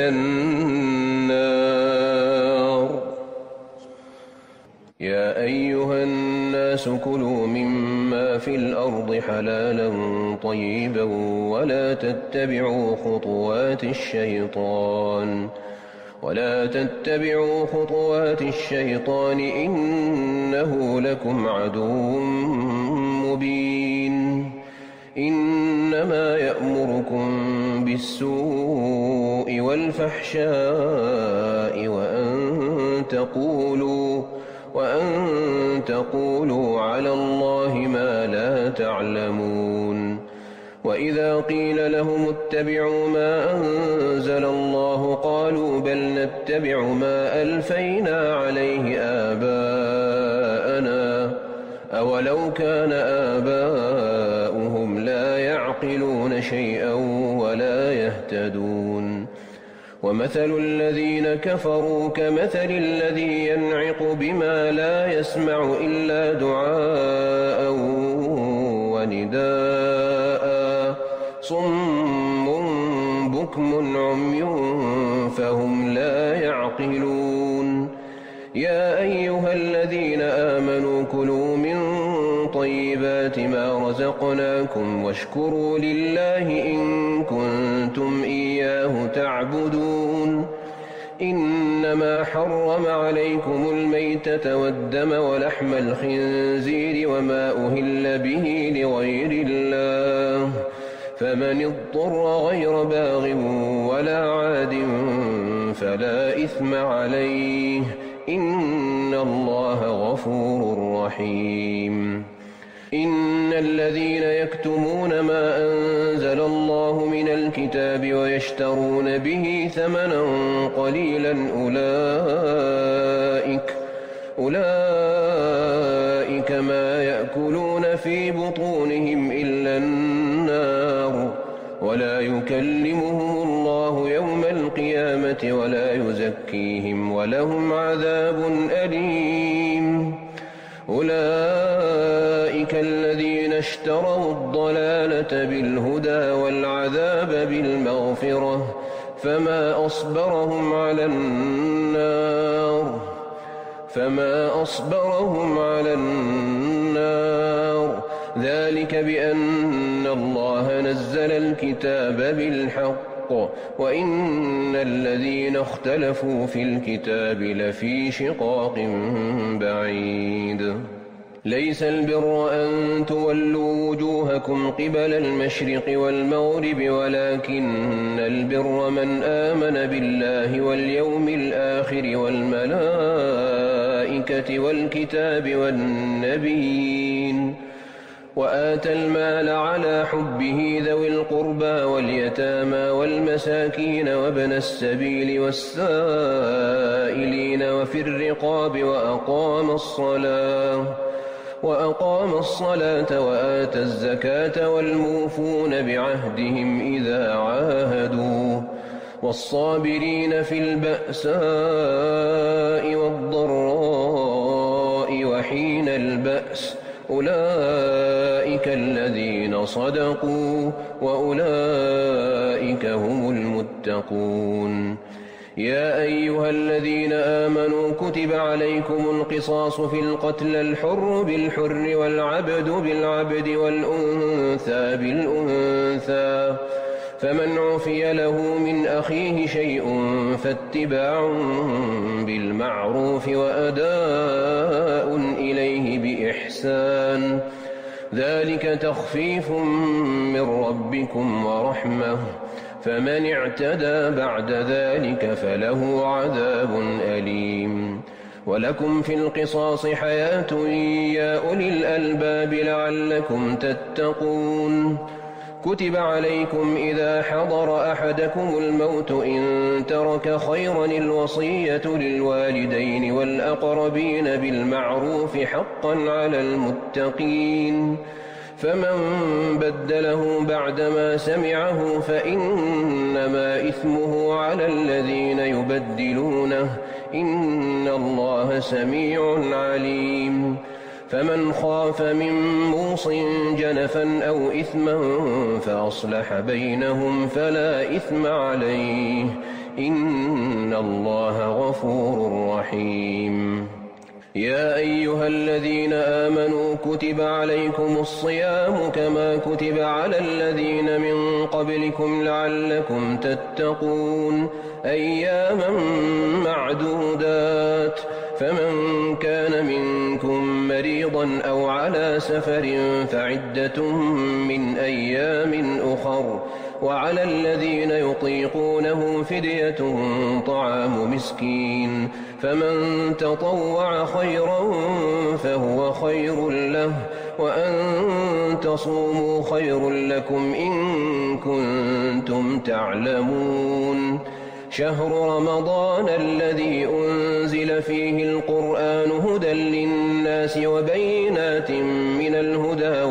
النار يا أيها الناس كلوا مما في الأرض حلالا طيبا ولا تتبعوا خطوات الشيطان ولا تتبعوا خطوات الشيطان إنه لكم عدو مبين إنما يأمركم بالسوء والفحشاء وأن تقولوا وأن تقولوا على الله ما لا تعلمون وإذا قيل لهم اتبعوا ما أنزل الله قالوا بل نتبع ما ألفينا عليه آباءنا أولو كان آباؤهم لا يعقلون شيئا ولا يهتدون ومثل الذين كفروا كمثل الذي ينعق بما لا يسمع إلا دعاء ونداء صم بكم عمي فهم لا يعقلون يا أيها الذين آمنوا كلوا من طيبات ما رزقناكم واشكروا لله إن كنتم إياه إياه تعبدون إنما حرم عليكم الميتة والدم ولحم الخنزير وما أهل به لغير الله فمن اضطر غير باغ ولا عاد فلا إثم عليه إن الله غفور رحيم إن الذين يكتمون ما أنزل الله من الكتاب ويشترون به ثمنا قليلا أولئك أولئك ما يأكلون في بطونهم إلا النار ولا يكلمهم الله يوم القيامة ولا يزكيهم ولهم عذاب أليم أولئك الذين اشتروا الضلالة بالهدى والعذاب بالمغفرة فما أصبرهم على النار فما أصبرهم على النار ذلك بأن الله نزل الكتاب بالحق وإن الذين اختلفوا في الكتاب لفي شقاق بعيد ليس البر أن تولوا وجوهكم قبل المشرق والمغرب ولكن البر من آمن بالله واليوم الآخر والملائكة والكتاب والنبيين وآتى المال على حبه ذوي القربى واليتامى والمساكين وابن السبيل والسائلين وفي الرقاب وأقام الصلاة وأقام الصلاة وآتى الزكاة والموفون بعهدهم إذا عاهدوا والصابرين في البأساء والضراء وحين البأس أولئك الذين صدقوا وأولئك هم المتقون يا أيها الذين آمنوا كتب عليكم القصاص في القتل الحر بالحر والعبد بالعبد والأنثى بالأنثى فمن عفي له من أخيه شيء فاتباع بالمعروف وأداء إليه بإحسان ذلك تخفيف من ربكم ورحمة فمن اعتدى بعد ذلك فله عذاب أليم ولكم في القصاص حياة يا أولي الألباب لعلكم تتقون كتب عليكم إذا حضر أحدكم الموت إن ترك خيرا الوصية للوالدين والأقربين بالمعروف حقا على المتقين فمن بدله بعدما سمعه فإنما إثمه على الذين يبدلونه إن الله سميع عليم فمن خاف من موص جنفا أو إثما فأصلح بينهم فلا إثم عليه إن الله غفور رحيم يا أيها الذين آمنوا كتب عليكم الصيام كما كتب على الذين من قبلكم لعلكم تتقون أياما معدودات فمن كان منكم مريضا أو على سفر فعدة من أيام أخر وعلى الذين يطيقونه فدية طعام مسكين فمن تطوع خيرا فهو خير له وأن تصوموا خير لكم إن كنتم تعلمون شهر رمضان الذي أنزل فيه القرآن هدى للناس وبينات من الهدى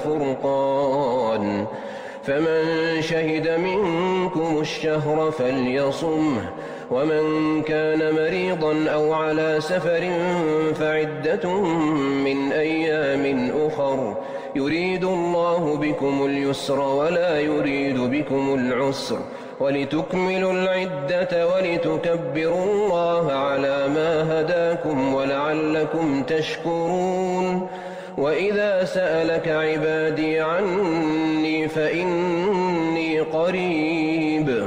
والفرقان فمن شهد منكم الشهر فليصمه ومن كان مريضا أو على سفر فعدة من أيام أخر يريد الله بكم اليسر ولا يريد بكم العسر ولتكملوا العدة ولتكبروا الله على ما هداكم ولعلكم تشكرون وإذا سألك عبادي عني فإني قريب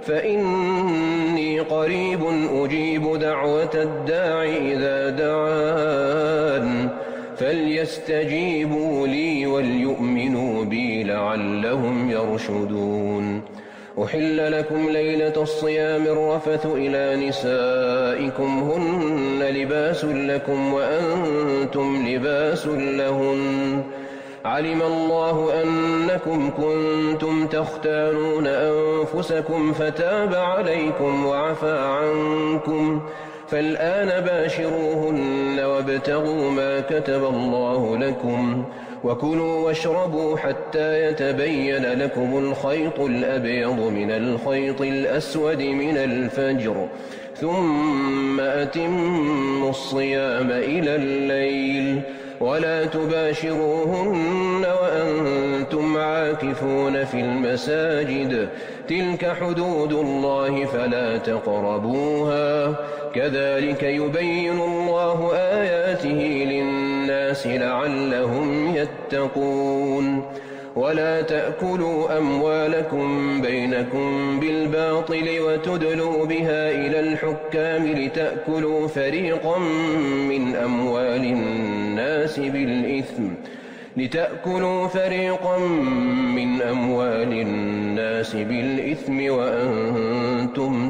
فإني قريب أجيب دعوة الداع إذا دعان فليستجيبوا لي وليؤمنوا بي لعلهم يرشدون. أحل لكم ليلة الصيام الرفث إلى نسائكم هن لباس لكم وأنتم لباس لهن علم الله أنكم كنتم تختانون أنفسكم فتاب عليكم وعفى عنكم فالآن باشروهن وابتغوا ما كتب الله لكم وكلوا واشربوا حتى يتبين لكم الخيط الأبيض من الخيط الأسود من الفجر ثم أتموا الصيام إلى الليل ولا تباشروهن وأنتم عاكفون في المساجد تلك حدود الله فلا تقربوها كذلك يبين الله آياته للناس لعلهم يتقون. ولا تأكلوا أموالكم بينكم بالباطل وتدلوا بها إلى الحكام لتأكلوا فريقا من أموال الناس بالإثم لتأكلوا فريقا من أموال الناس بالإثم وأنتم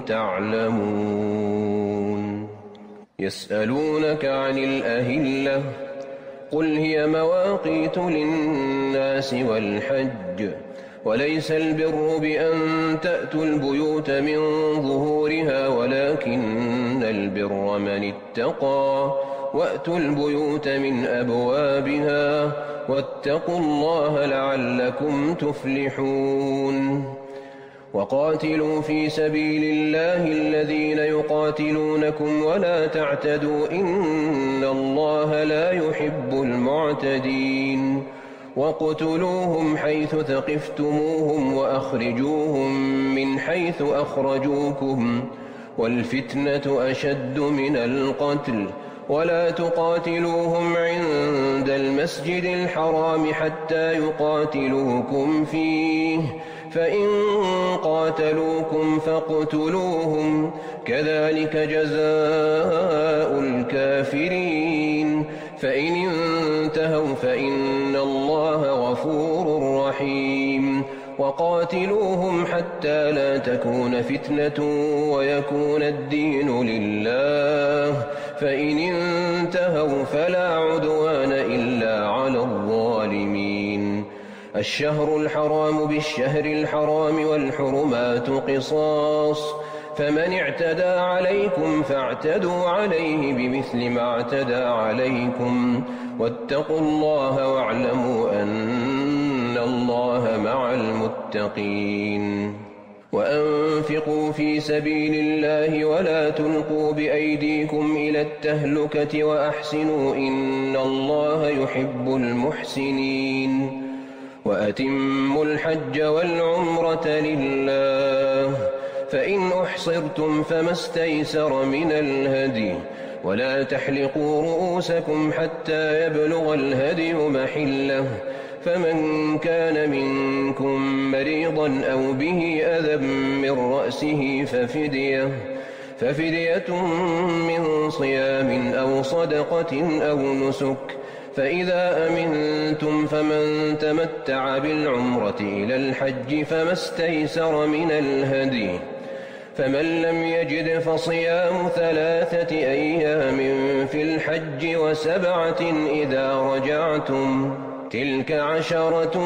تعلمون. يسألونك عن الأهلة قل هي مواقيت للناس والحج وليس البر بأن تأتوا البيوت من ظهورها ولكن البر من اتقى وأتوا البيوت من أبوابها واتقوا الله لعلكم تفلحون. وقاتلوا في سبيل الله الذين يقاتلونكم ولا تعتدوا إن الله لا يحب المعتدين. واقتلوهم حيث ثقفتموهم وأخرجوهم من حيث أخرجوكم والفتنة أشد من القتل ولا تقاتلوهم عند المسجد الحرام حتى يقاتلوكم فيه فإن قاتلوكم فاقتلوهم كذلك جزاء الكافرين فإن انتهوا فإن الله غفور رحيم. وقاتلوهم حتى لا تكون فتنة ويكون الدين لله فإن انتهوا فلا عدوان إلا على الظالمين. الشهر الحرام بالشهر الحرام والحرمات قصاص فمن اعتدى عليكم فاعتدوا عليه بمثل ما اعتدى عليكم واتقوا الله واعلموا أن الله مع المتقين. وأنفقوا في سبيل الله ولا تلقوا بأيديكم إلى التهلكة وأحسنوا إن الله يحب المحسنين. وأتموا الحج والعمرة لله فإن أحصرتم فما استيسر من الهدي ولا تحلقوا رؤوسكم حتى يبلغ الهدي محله فمن كان منكم مريضا أو به أذى من رأسه ففدية ففدية من صيام أو صدقة أو نسك فإذا أمنتم فمن تمتع بالعمرة إلى الحج فما استيسر من الهدي فمن لم يجد فصيام ثلاثة أيام في الحج وسبعة إذا رجعتم تلك عشرة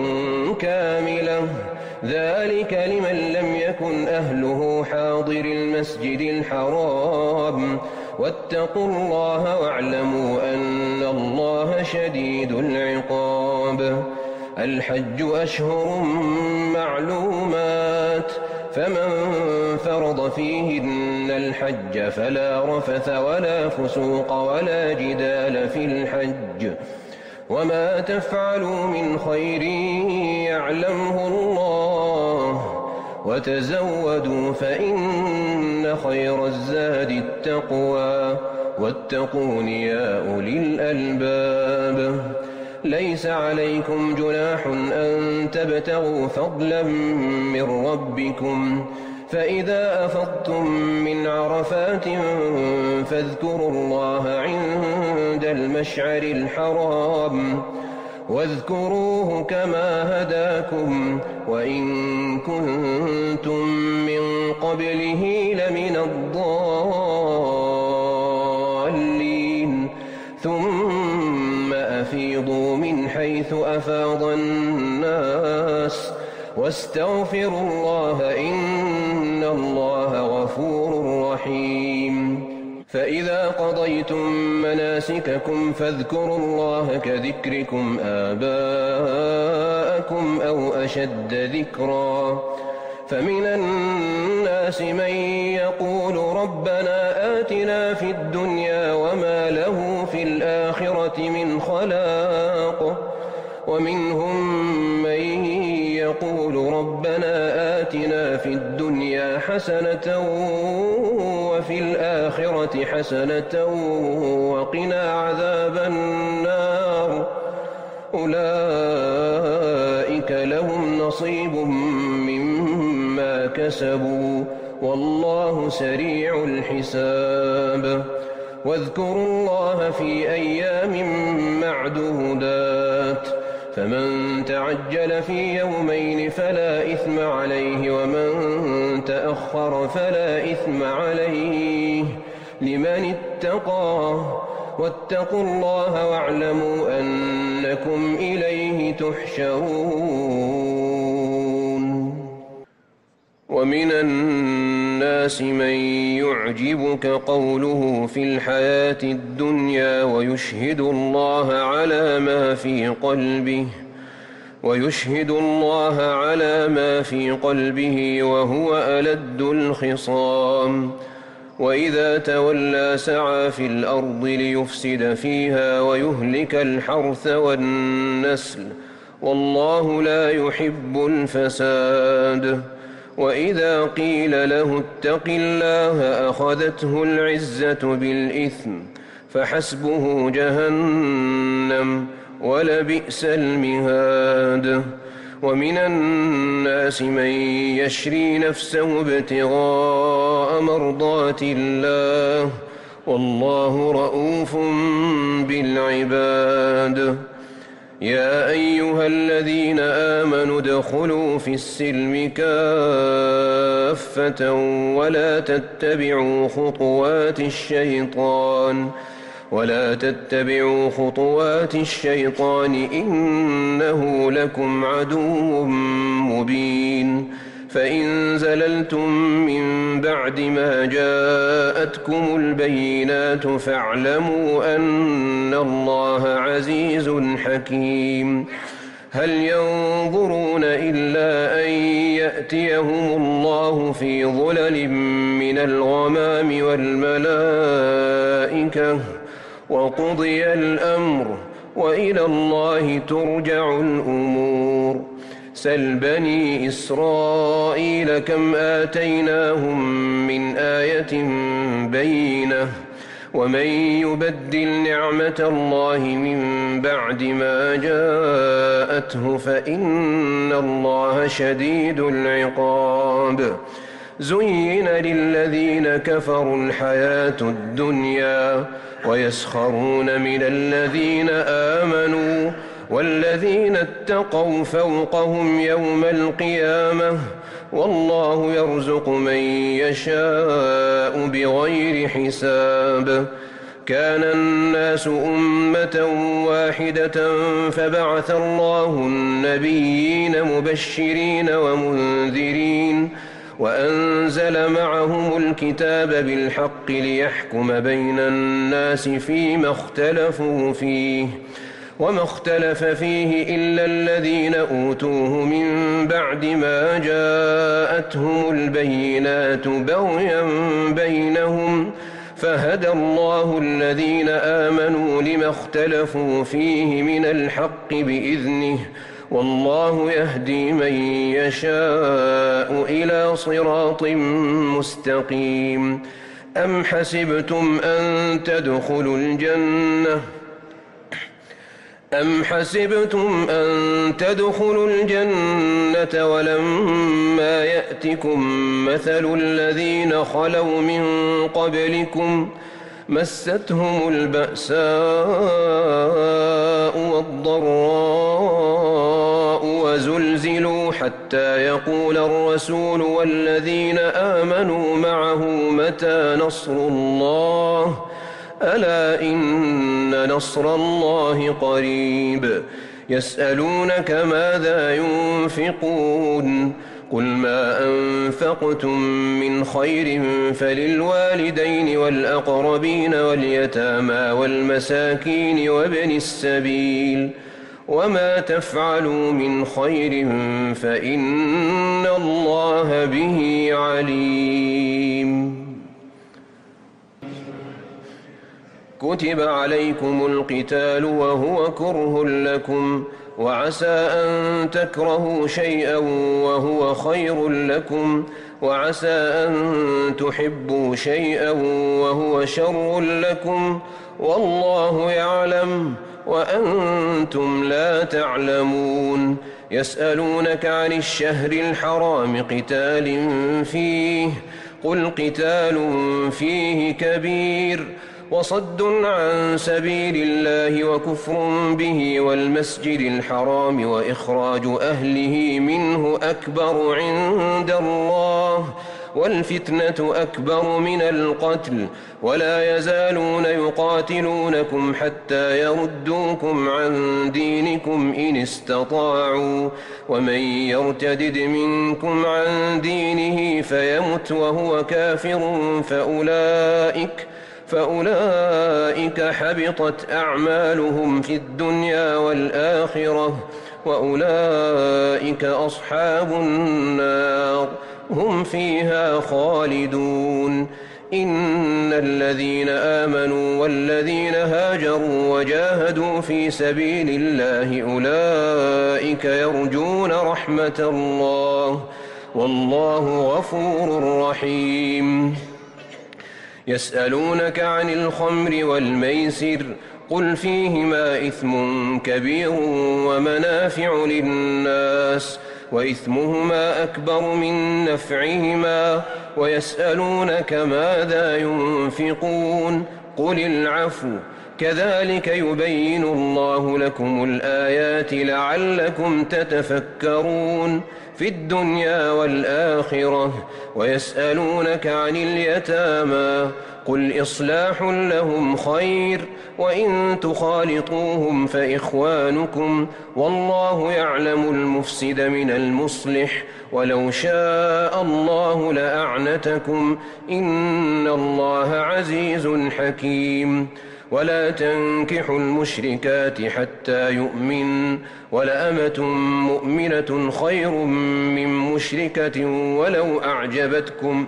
كاملة ذلك لمن لم يكن أهله حاضر المسجد الحرام واتقوا الله واعلموا أن الله شديد العقاب. الحج أشهر معلومات فمن فرض فيهن الحج فلا رفث ولا فسوق ولا جدال في الحج وما تفعلوا من خير يعلمه الله وتزودوا فإن خير الزاد التقوى واتقون يا أولي الألباب. ليس عليكم جناح أن تبتغوا فضلا من ربكم فإذا أفضتم من عرفات فاذكروا الله عند المشعر الحرام واذكروه كما هداكم وإن كنتم من قبله لمن الضالين ثم أفيضوا من حيث أفاض الناس واستغفروا الله إن الله غفور رحيم فإذا قضيتم مناسككم فاذكروا الله كذكركم آباءكم أو أشد ذكرا فمن الناس من يقول ربنا آتنا في الدنيا وما له في الآخرة من خلاق ومنهم من يقول ربنا آتنا في الدنيا حسنة وفي الآخرة حسنة وقنا عذاب النار أولئك لهم نصيب مما كسبوا والله سريع الحساب واذكروا الله في أيام معدودات فمن تعجل في يومين فلا إثم عليه ومن تأخر فلا إثم عليه لمن اتقى واتقوا الله واعلموا أنكم إليه تحشرون ومن الناس من يعجبك قوله في الحياة الدنيا ويشهد الله على ما في قلبه ويشهد الله على ما في قلبه وهو ألد الخصام وإذا تولى سعى في الأرض ليفسد فيها ويهلك الحرث والنسل والله لا يحب الفساد وإذا قيل له اتق الله أخذته العزة بالإثم فحسبه جهنم ولبئس المهاد ومن الناس من يشري نفسه ابتغاء مرضات الله والله رؤوف بالعباد يا أيها الذين آمنوا ادخلوا في السلم كافة ولا تتبعوا خطوات الشيطان ولا تتبعوا خطوات الشيطان إنه لكم عدو مبين فإن زللتم من بعد ما جاءتكم البينات فاعلموا أن الله عزيز حكيم هل ينظرون إلا أن يأتيهم الله في ظلل من الغمام والملائكة وقضي الأمر وإلى الله ترجع الأمور سل بني إسرائيل كم آتيناهم من آية بينة ومن يبدل نعمة الله من بعد ما جاءته فإن الله شديد العقاب زين للذين كفروا الحياة الدنيا ويسخرون من الذين آمنوا والذين اتقوا فوقهم يوم القيامة والله يرزق من يشاء بغير حساب كان الناس أمة واحدة فبعث الله النبيين مبشرين ومنذرين وأنزل معهم الكتاب بالحق ليحكم بين الناس فيما اختلفوا فيه وما اختلف فيه إلا الذين أوتوه من بعد ما جاءتهم البينات بغيا بينهم فهدى الله الذين آمنوا لما اختلفوا فيه من الحق بإذنه والله يهدي من يشاء إلى صراط مستقيم أم حسبتم أن تدخلوا الجنة أم حسبتم أن تدخلوا الجنة ولما يأتكم مثل الذين خلوا من قبلكم مستهم البأساء والضراء وزلزلوا حتى يقول الرسول والذين آمنوا معه متى نصر الله ألا إن نصر الله قريب يسألونك ماذا ينفقون قل ما أنفقتم من خير فللوالدين والأقربين واليتامى والمساكين وابن السبيل وما تفعلوا من خير فإن الله به عليم. كتب عليكم القتال وهو كره لكم وعسى أن تكرهوا شيئا وهو خير لكم وعسى أن تحبوا شيئا وهو شر لكم والله يعلم وأنتم لا تعلمون. يسألونك عن الشهر الحرام قتال فيه قل قتال فيه كبير وصد عن سبيل الله وكفر به والمسجد الحرام وإخراج أهله منه أكبر عند الله والفتنة أكبر من القتل ولا يزالون يقاتلونكم حتى يردوكم عن دينكم إن استطاعوا ومن يرتدد منكم عن دينه فيمت وهو كافر فأولئك فأولئك حبطت أعمالهم في الدنيا والآخرة وأولئك أصحاب النار هم فيها خالدون. إن الذين آمنوا والذين هاجروا وجاهدوا في سبيل الله أولئك يرجون رحمة الله والله غفور رحيم. يسألونك عن الخمر والميسر قل فيهما إثم كبير ومنافع للناس وإثمهما أكبر من نفعهما ويسألونك ماذا ينفقون قل العفو كذلك يبين الله لكم الآيات لعلكم تتفكرون في الدنيا والآخرة. ويسألونك عن اليتامى قل إصلاح لهم خير وإن تخالطوهم فإخوانكم والله يعلم المفسد من المصلح ولو شاء الله لأعنتكم إن الله عزيز حكيم. ولا تنكحوا المشركات حتى يؤمن ولأمة مؤمنة خير من مشركة ولو أعجبتكم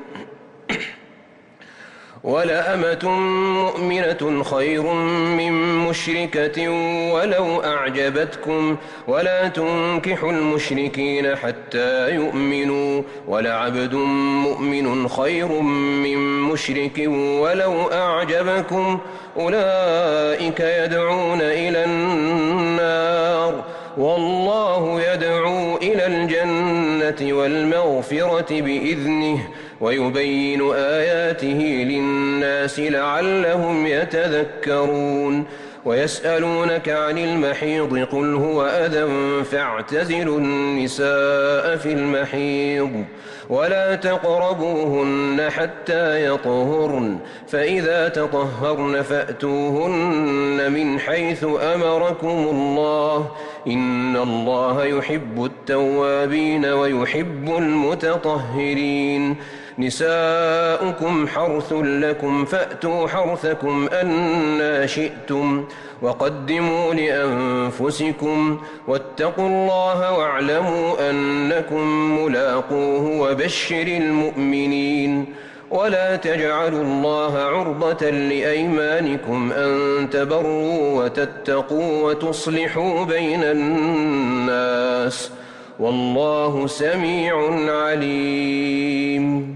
ولأمة مؤمنة خير من مشركة ولو أعجبتكم ولا تنكحوا المشركين حتى يؤمنوا ولعبد مؤمن خير من مشرك ولو أعجبكم أولئك يدعون إلى النار والله يدعو إلى الجنة والمغفرة بإذنه ويبين آياته للناس لعلهم يتذكرون. ويسألونك عن المحيض قل هو أذى فاعتزلوا النساء في المحيض ولا تقربوهن حتى يطهرن فإذا تطهرن فأتوهن من حيث أمركم الله إن الله يحب التوابين ويحب المتطهرين. نساؤكم حرث لكم فأتوا حرثكم أنى شئتم وقدموا لأنفسكم واتقوا الله واعلموا أنكم ملاقوه وبشر المؤمنين. ولا تجعلوا الله عرضة لأيمانكم أن تبروا وتتقوا وتصلحوا بين الناس والله سميع عليم.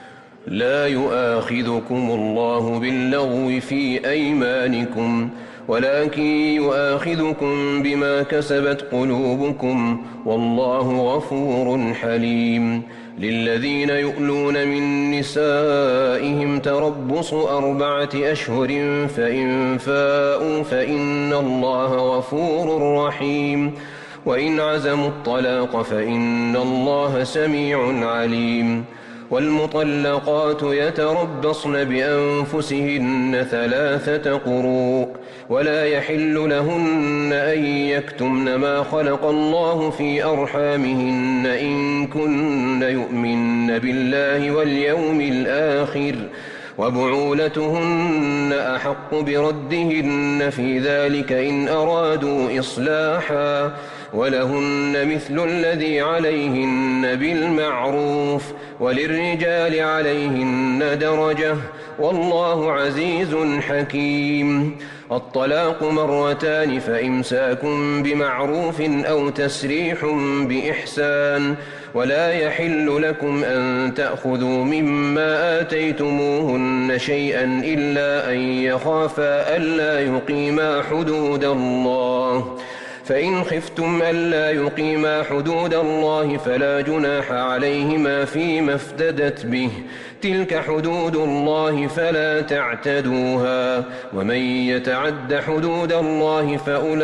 لا يؤاخذكم الله باللغو في أيمانكم ولكن يؤاخذكم بما كسبت قلوبكم والله غفور حليم. للذين يؤلون من نسائهم تربص أربعة أشهر فإن فاءوا فإن الله غفور رحيم. وإن عزموا الطلاق فإن الله سميع عليم. والمطلقات يتربصن بأنفسهن ثلاثة قروء ولا يحل لهن أن يكتمن ما خلق الله في أرحامهن إن كن يؤمن بالله واليوم الآخر وبعولتهن أحق بردهن في ذلك إن أرادوا إصلاحا ولهن مثل الذي عليهن بالمعروف وللرجال عليهن درجة والله عزيز حكيم. الطلاق مرتان فإمساك بمعروف أو تسريح بإحسان ولا يحل لكم أن تأخذوا مما آتيتموهن شيئا إلا أن يخافا ألا يقيما حدود الله فإن خفتم ألا يقيما حدود الله فلا جناح عليهما فيما افتدت به تلك حدود الله فلا تعتدوها ومن يتعد حدود الله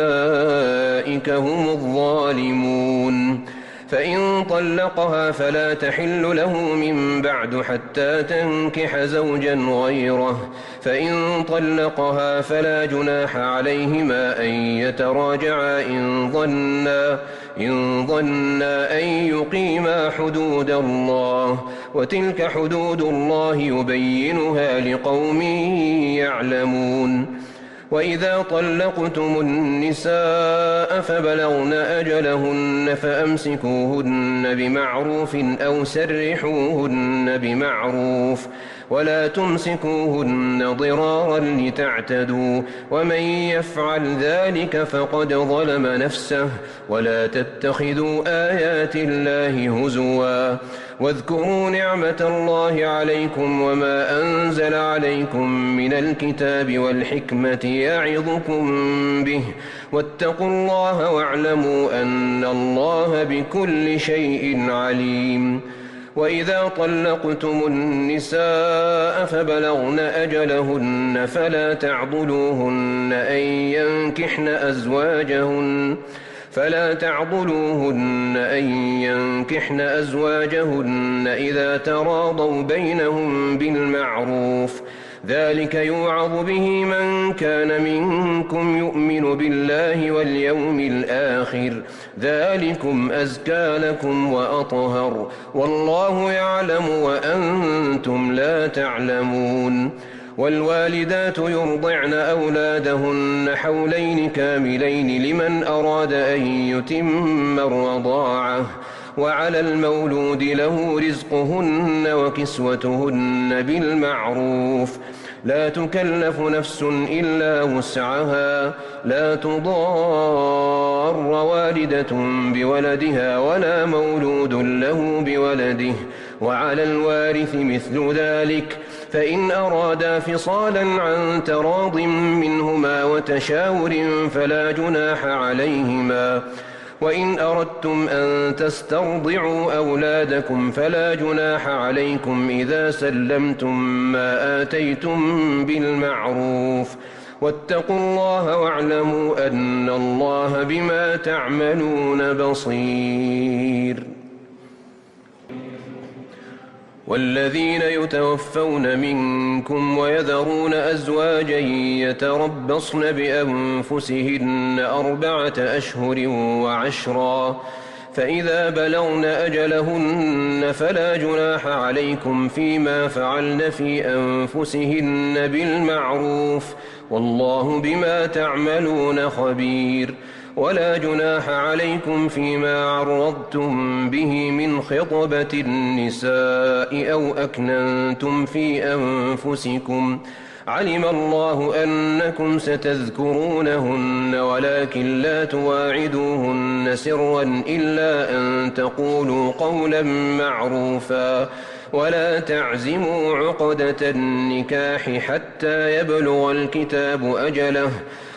فأولئك هم الظالمون. فإن طلقها فلا تحل له من بعد حتى تنكح زوجا غيره فإن طلقها فلا جناح عليهما أن يتراجعا إن ظنا إن ظنا أن يقيما حدود الله وتلك حدود الله يبينها لقوم يعلمون. وإذا طلقتم النساء فبلغن أجلهن فأمسكوهن بمعروف أو سرحوهن بمعروف ولا تمسكوهن ضرارا لتعتدوا ومن يفعل ذلك فقد ظلم نفسه ولا تتخذوا آيات الله هزوا واذكروا نعمة الله عليكم وما أنزل عليكم من الكتاب والحكمة يعظكم به واتقوا الله واعلموا أن الله بكل شيء عليم. وإذا طلقتم النساء فبلغن أجلهن فلا تعضلوهن أن ينكحن أزواجهن فلا تعضلوهن أن ينكحن أزواجهن إذا تراضوا بينهم بالمعروف ذلك يوعظ به من كان منكم يؤمن بالله واليوم الآخر ذلكم أزكى لكم وأطهر والله يعلم وأنتم لا تعلمون. والوالدات يرضعن أولادهن حولين كاملين لمن أراد أن يتم الرضاعة وعلى المولود له رزقهن وكسوتهن بالمعروف لا تكلف نفس إلا وسعها لا تضار والدة بولدها ولا مولود له بولده وعلى الوارث مثل ذلك فإن أرادا فصالا عن تراض منهما وتشاور فلا جناح عليهما. وإن أردتم أن تسترضعوا أولادكم فلا جناح عليكم إذا سلمتم ما آتيتم بالمعروف واتقوا الله واعلموا أن الله بما تعملون بصير. والذين يتوفون منكم ويذرون أزواجا يتربصن بأنفسهن أربعة أشهر وعشرا فإذا بلغن أجلهن فلا جناح عليكم فيما فعلن في أنفسهن بالمعروف والله بما تعملون خبير. ولا جناح عليكم فيما عرضتم به من خطبة النساء أو أكننتم في أنفسكم علم الله أنكم ستذكرونهن ولكن لا تواعدوهن سرا إلا أن تقولوا قولا معروفا ولا تعزموا عقدة النكاح حتى يبلغ الكتاب أجله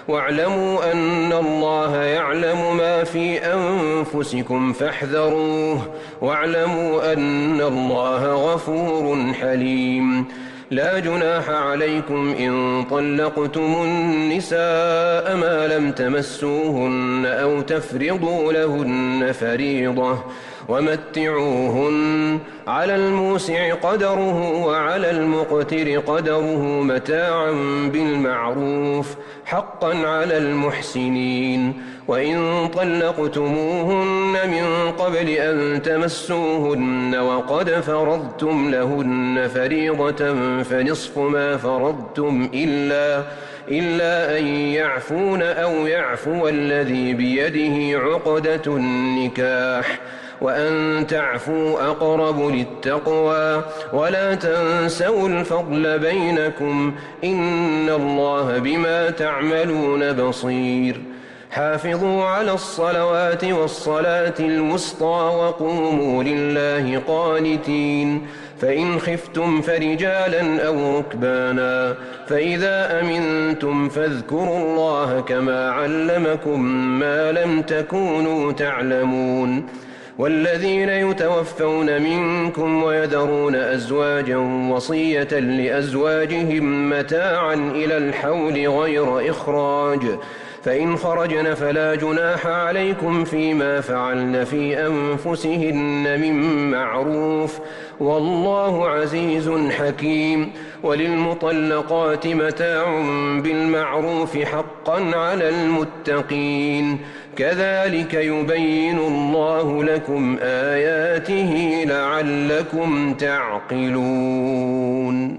واعلموا أن الله يعلم ما في أنفسكم فاحذروه واعلموا أن الله غفور حليم. لا جناح عليكم إن طلقتم النساء ما لم تمسوهن أو تفرضوا لهن فريضة ومتعوهن على الموسع قدره وعلى المقتر قدره متاعا بالمعروف حقا على المحسنين. وإن طلقتموهن من قبل أن تمسوهن وقد فرضتم لهن فريضة فنصف ما فرضتم إلا إلا أن يعفون أو يعفو الذي بيده عقدة النكاح وأن تعفوا أقرب للتقوى ولا تنسوا الفضل بينكم إن الله بما تعملون بصير. حافظوا على الصلوات والصلاة الوسطى وقوموا لله قانتين. فإن خفتم فرجالا أو ركبانا فإذا أمنتم فاذكروا الله كما علمكم ما لم تكونوا تعلمون. والذين يتوفون منكم ويذرون أزواجا وصية لأزواجهم متاعا إلى الحول غير إخراج فإن خرجن فلا جناح عليكم فيما فعلن في أنفسهن من معروف والله عزيز حكيم. وللمطلقات متاع بالمعروف حقا على المتقين كذلك يبين الله لكم آياته لعلكم تعقلون.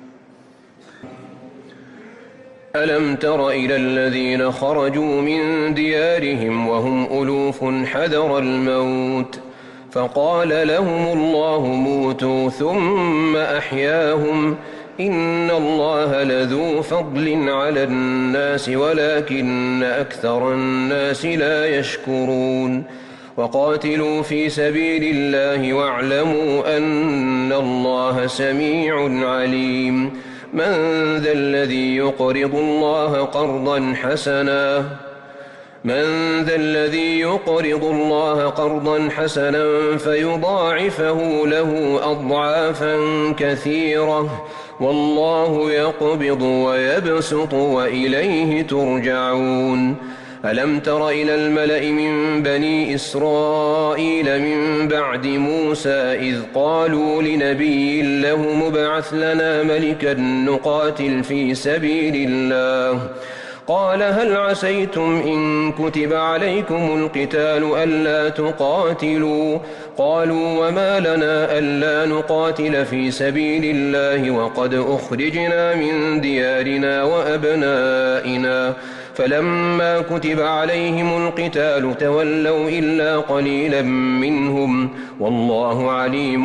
ألم تر إلى الذين خرجوا من ديارهم وهم ألوف حذر الموت فقال لهم الله موتوا ثم أحياهم إن الله لذو فضل على الناس ولكن أكثر الناس لا يشكرون. وقاتلوا في سبيل الله واعلموا أن الله سميع عليم. من ذا الذي يقرض الله قرضا حسنا من ذا الذي يقرض الله قرضا حسنا فيضاعفه له أضعافا كثيرة والله يقبض ويبسط وإليه ترجعون. ألم تر إلى الملأ من بني إسرائيل من بعد موسى إذ قالوا لنبي له مبعث لنا ملكا نقاتل في سبيل الله قال هل عسيتم إن كتب عليكم القتال ألا تقاتلوا قالوا وما لنا ألا نقاتل في سبيل الله وقد أخرجنا من ديارنا وأبنائنا فلما كتب عليهم القتال تولوا إلا قليلا منهم والله عليم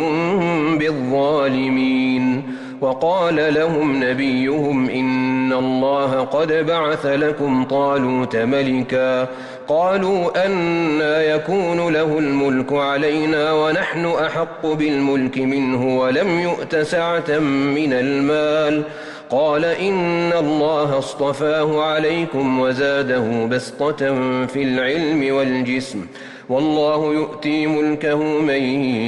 بالظالمين. وقال لهم نبيهم إن الله قد بعث لكم طالوت ملكا قالوا أنى يكون له الملك علينا ونحن أحق بالملك منه ولم يؤت سعة من المال قال إن الله اصطفاه عليكم وزاده بسطة في العلم والجسم والله يؤتي ملكه من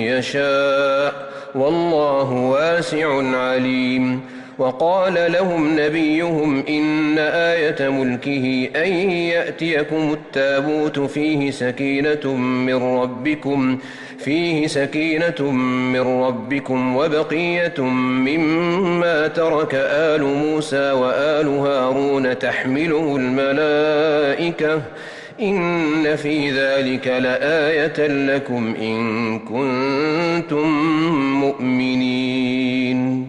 يشاء والله واسع عليم. وقال لهم نبيهم إن آية ملكه أن يأتيكم التابوت فيه سكينة من ربكم فيه سكينة من ربكم وبقية مما ترك آل موسى وآل هارون تحمله الملائكة إن في ذلك لآية لكم إن كنتم مؤمنين.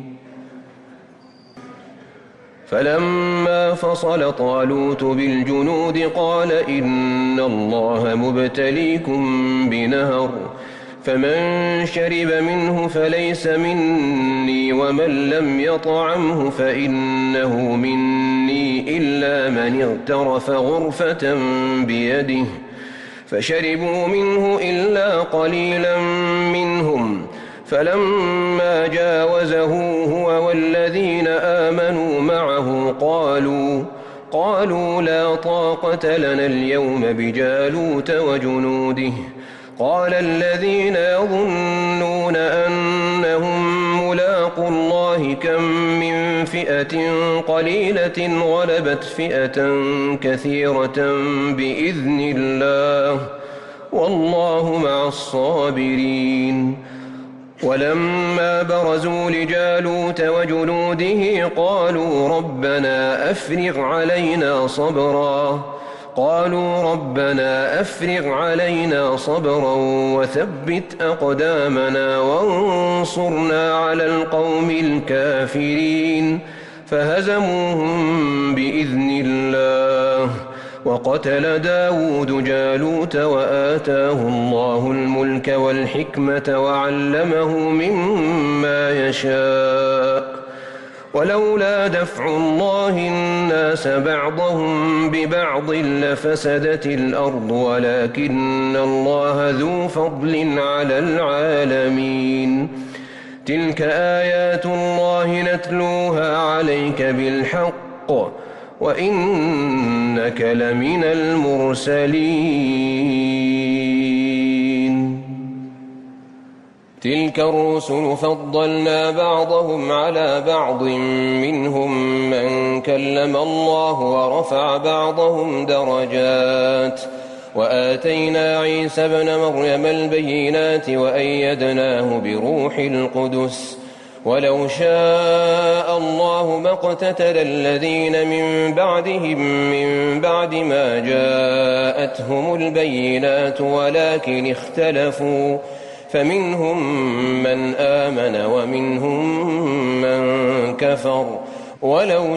فلما فصل طالوت بالجنود قال إن الله مبتليكم بنهر فمن شرب منه فليس مني ومن لم يطعمه فإنه مني إلا من اغترف غرفة بيده فشربوا منه إلا قليلا منهم فلما جاوزه هو والذين آمنوا معه قالوا قالوا لا طاقة لنا اليوم بجالوت وجنوده قال الذين يظنون أنهم ملاقوا الله كم من فئة قليلة غلبت فئة كثيرة بإذن الله والله مع الصابرين. ولما برزوا لجالوت وجنوده قالوا ربنا أفرغ علينا صبرا قالوا ربنا أفرغ علينا صبرا وثبت أقدامنا وانصرنا على القوم الكافرين فهزموهم بإذن الله. وقتل داود جالوت وآتاه الله الملك والحكمة وعلمه مما يشاء ولولا دفع الله الناس بعضهم ببعض لفسدت الأرض ولكن الله ذو فضل على العالمين. تلك آيات الله نتلوها عليك بالحق وإنك لمن المرسلين. تلك الرسل فضلنا بعضهم على بعض منهم من كلم الله ورفع بعضهم درجات وآتينا عيسى ابن مريم البينات وأيدناه بروح القدس ولو شاء الله ما اقتتل الذين من بعدهم من بعد ما جاءتهم البينات ولكن اختلفوا فمنهم من آمن ومنهم من كفر ولو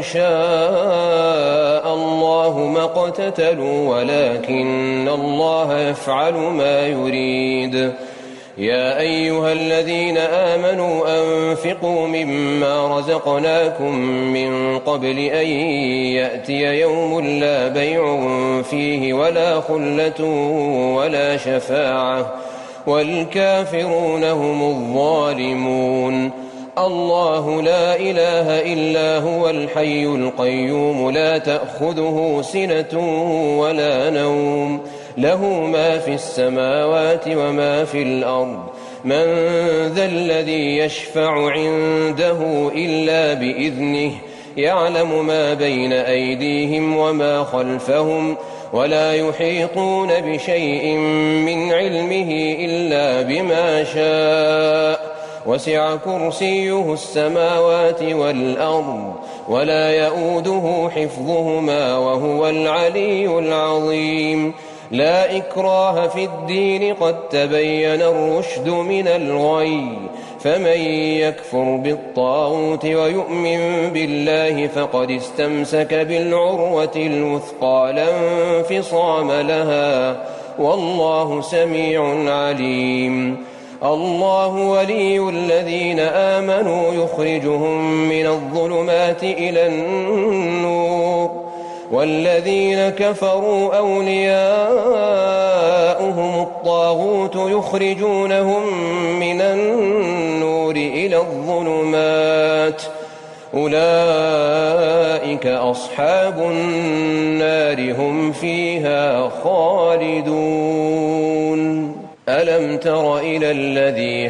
شاء الله ما اقتتلوا ولكن الله يفعل ما يريد. يا أيها الذين آمنوا أنفقوا مما رزقناكم من قبل أن يأتي يوم لا بيع فيه ولا خلة ولا شفاعة والكافرون هم الظالمون. الله لا إله إلا هو الحي القيوم لا تأخذه سنة ولا نوم له ما في السماوات وما في الأرض من ذا الذي يشفع عنده إلا بإذنه يعلم ما بين أيديهم وما خلفهم ولا يحيطون بشيء من علمه إلا بما شاء وسع كرسيه السماوات والأرض ولا يؤوده حفظهما وهو العلي العظيم. لا إكراه في الدين قد تبين الرشد من الغي فمن يكفر بالطاغوت ويؤمن بالله فقد استمسك بالعروة الوثقى لا انفصام لها والله سميع عليم. الله ولي الذين آمنوا يخرجهم من الظلمات إلى النور والذين كفروا أولياؤهم الطاغوت يخرجونهم من النور إلى الظلمات أولئك أصحاب النار هم فيها خالدون. ألم تر إلى الذي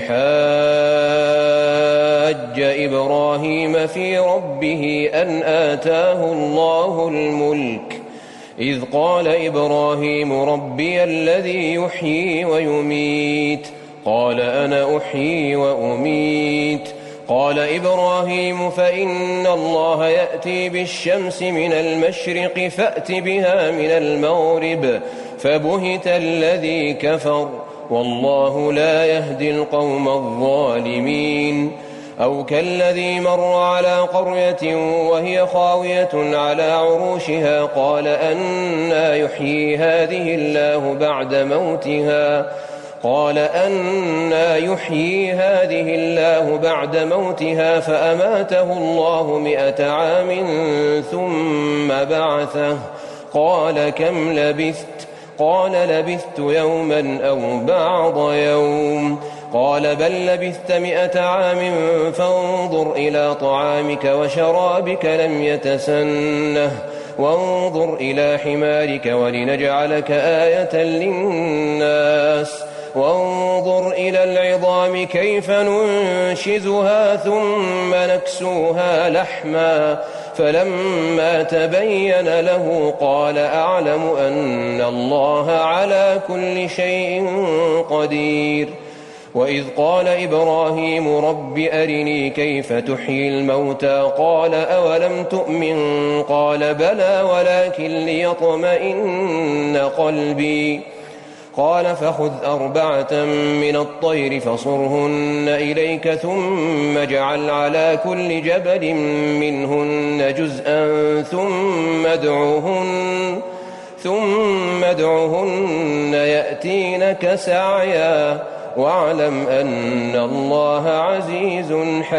حاج إبراهيم في ربه أن آتاه الله الملك إذ قال إبراهيم ربي الذي يحيي ويميت قال أنا أحيي وأميت قال إبراهيم فإن الله يأتي بالشمس من المشرق فأت بها من المغرب فبهت الذي كفر والله لا يهدي القوم الظالمين. أو كالذي مر على قرية وهي خاوية على عروشها قال أنى يحيي هذه الله بعد موتها قال أنى يحيي هذه الله بعد موتها فأماته الله مئة عام ثم بعثه قال كم لبثت قال لبثت يوما أو بعض يوم قال بل لبثت مئة عام فانظر إلى طعامك وشرابك لم يتسنه وانظر إلى حمارك ولنجعلك آية للناس وانظر إلى العظام كيف ننشزها ثم نكسوها لحما فلما تبين له قال أعلم أن الله على كل شيء قدير. وإذ قال إبراهيم رب أرني كيف تحيي الموتى قال أولم تؤمن قال بلى ولكن ليطمئن قلبي قال فخذ أربعة من الطير فصرهن إليك ثم اجعل على كل جبل منهن جزءا ثم ادعهن ثم ادعهن يأتينك سعيا واعلم أن الله عزيز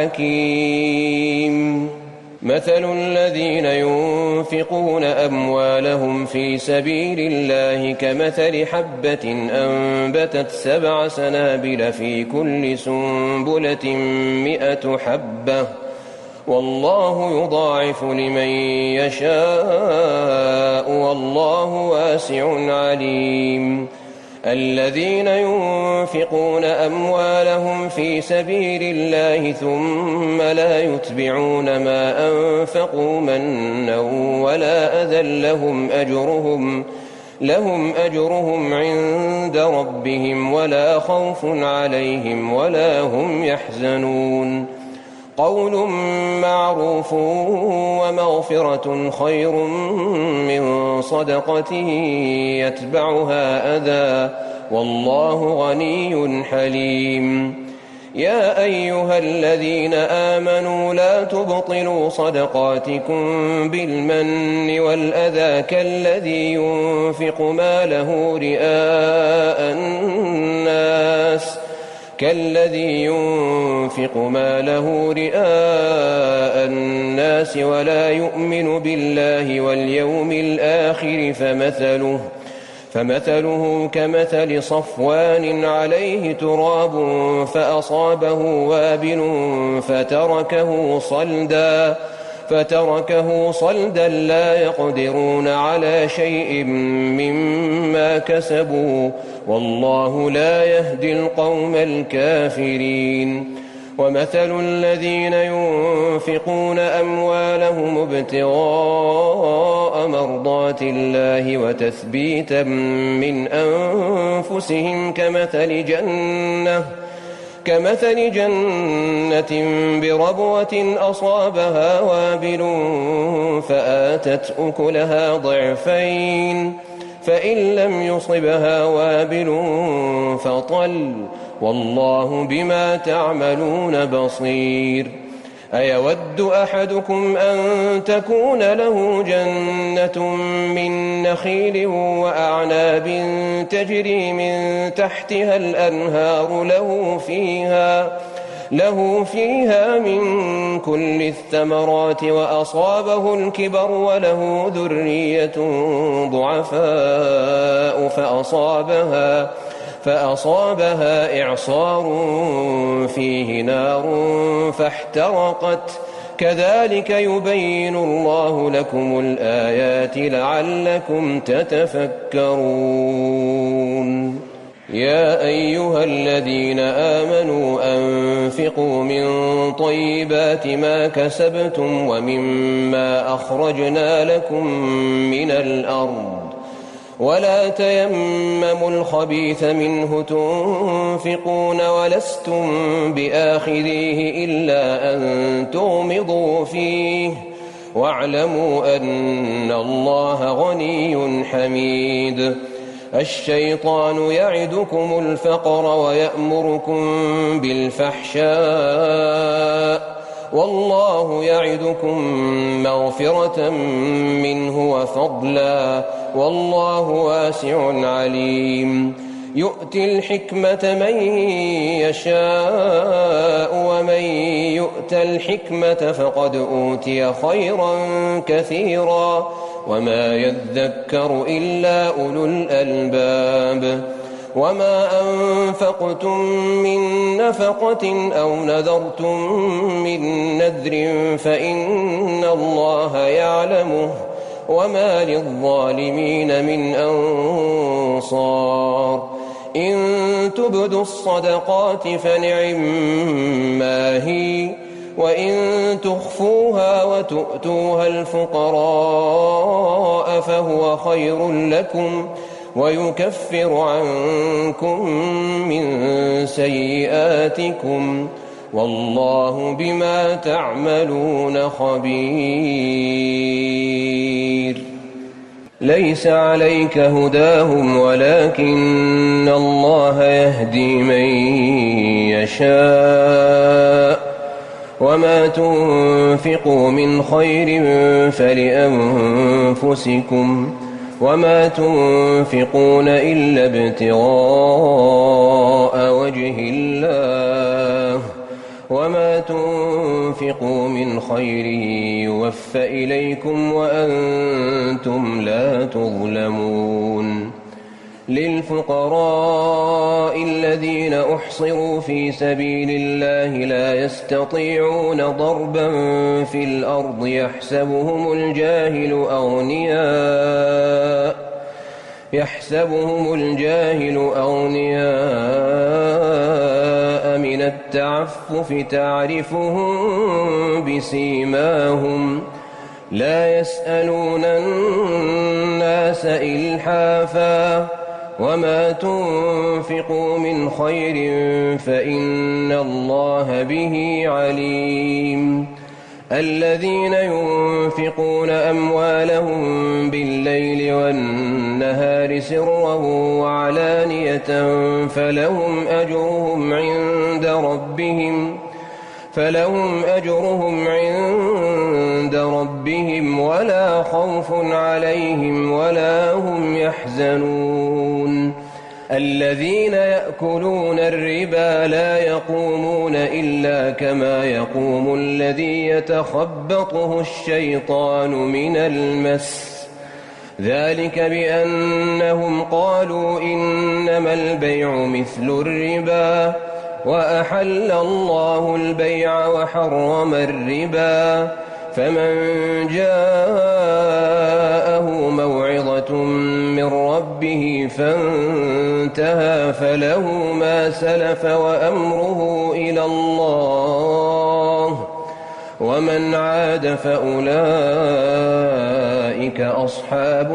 حكيم. مثل الذين ينفقون أموالهم في سبيل الله كمثل حبة أنبتت سبع سنابل في كل سنبلة مئة حبة والله يضاعف لمن يشاء والله واسع عليم. الذين ينفقون أموالهم في سبيل الله ثم لا يتبعون ما أنفقوا منا ولا أذى لهم أجرهم لهم أجرهم عند ربهم ولا خوف عليهم ولا هم يحزنون. قول معروف ومغفرة خير من صدقة يتبعها أذى والله غني حليم. يا أيها الذين آمنوا لا تبطلوا صدقاتكم بالمن والأذى كالذي ينفق ماله رئاء الناس كالذي ينفق ماله رئاء الناس ولا يؤمن بالله واليوم الآخر فمثله فمثله كمثل صفوان عليه تراب فأصابه وابل فتركه صلدا فتركه صلدا لا يقدرون على شيء مما كسبوا والله لا يهدي القوم الكافرين. ومثل الذين ينفقون أموالهم ابتغاء مرضات الله وتثبيتا من أنفسهم كمثل جنة كمثل جنة بربوة أصابها وابل فآتت أكلها ضعفين فإن لم يصبها وابل فطل والله بما تعملون بصير. أيود أحدكم أن تكون له جنة من نخيل وأعناب تجري من تحتها الأنهار له فيها له فيها من كل الثمرات وأصابه الكبر وله ذرية ضعفاء فأصابها فأصابها إعصار فيه نار فاحترقت كذلك يبين الله لكم الآيات لعلكم تتفكرون. يا أيها الذين آمنوا أنفقوا من طيبات ما كسبتم ومما أخرجنا لكم من الأرض ولا تيمموا الخبيث منه تنفقون ولستم بآخذيه إلا أن تغمضوا فيه واعلموا أن الله غني حميد. الشيطان يعدكم الفقر ويأمركم بالفحشاء والله يعدكم مغفرة منه وفضلا والله واسع عليم. يؤتي الحكمة من يشاء ومن يؤت الحكمة فقد أوتي خيرا كثيرا وما يذكر إلا أولو الألباب. وما أنفقتم من نفقة أو نذرتم من نذر فإن الله يعلمه وما للظالمين من أنصار إن تبدوا الصدقات فنعما هي وإن تخفوها وتؤتوها الفقراء فهو خير لكم ويكفر عنكم من سيئاتكم والله بما تعملون خبير. ليس عليك هداهم ولكن الله يهدي من يشاء وما تنفقوا من خير فلأنفسكم وما تنفقون إلا ابتغاء وجه الله وما تنفقوا من خير يوفى إليكم وأنتم لا تظلمون. للفقراء الذين أحصروا في سبيل الله لا يستطيعون ضربا في الأرض يحسبهم الجاهل أغنياء يحسبهم الجاهل أغنياء من التعفف تعرفهم بسيماهم لا يسألون الناس إلحافا وما تنفقوا من خير فإن الله به عليم. الذين ينفقون أموالهم بالليل والنهار سرا وعلانية فلهم أجرهم عند ربهم فلهم أجرهم عند ربهم ولا خوف عليهم ولا هم يحزنون. الذين يأكلون الربا لا يقومون إلا كما يقوم الذي يتخبطه الشيطان من المس ذلك بأنهم قالوا إنما البيع مثل الربا وأحل الله البيع وحرم الربا فمن جاءه موعظة من ربه فانتهى فله ما سلف وأمره إلى الله ومن عاد فأولئك أصحاب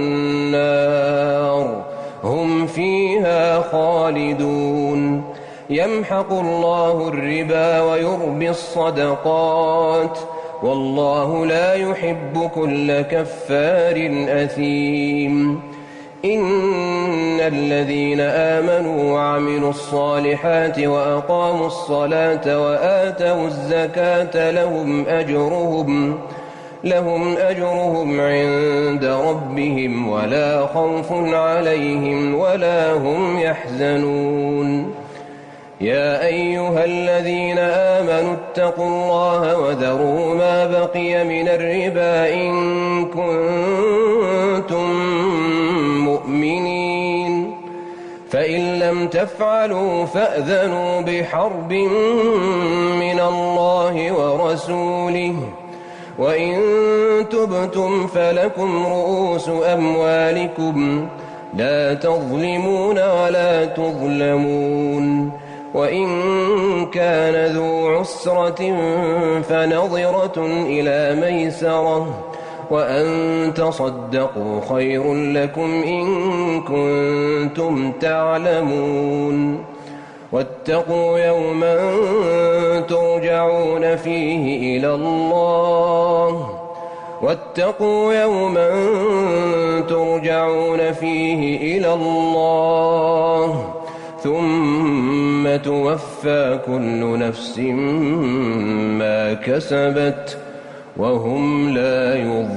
النار هم فيها خالدون. يمحق الله الربا ويربي الصدقات والله لا يحب كل كفار أثيم. إن الذين آمنوا وعملوا الصالحات وأقاموا الصلاة وآتوا الزكاة لهم أجرهم لهم أجرهم عند ربهم ولا خوف عليهم ولا هم يحزنون. يا أيها الذين آمنوا اتقوا الله وذروا ما بقي من الربا إن كنتم مؤمنين فإن لم تفعلوا فأذنوا بحرب من الله ورسوله وإن تبتم فلكم رؤوس أموالكم لا تظلمون ولا تظلمون. وإن كان ذو عسرة فنظرة إلى ميسرة وأن تصدقوا خير لكم إن كنتم تعلمون. واتقوا يوما ترجعون فيه إلى الله واتقوا يوما ترجعون فيه إلى الله ثم توفى كل نفس ما كسبت وهم لا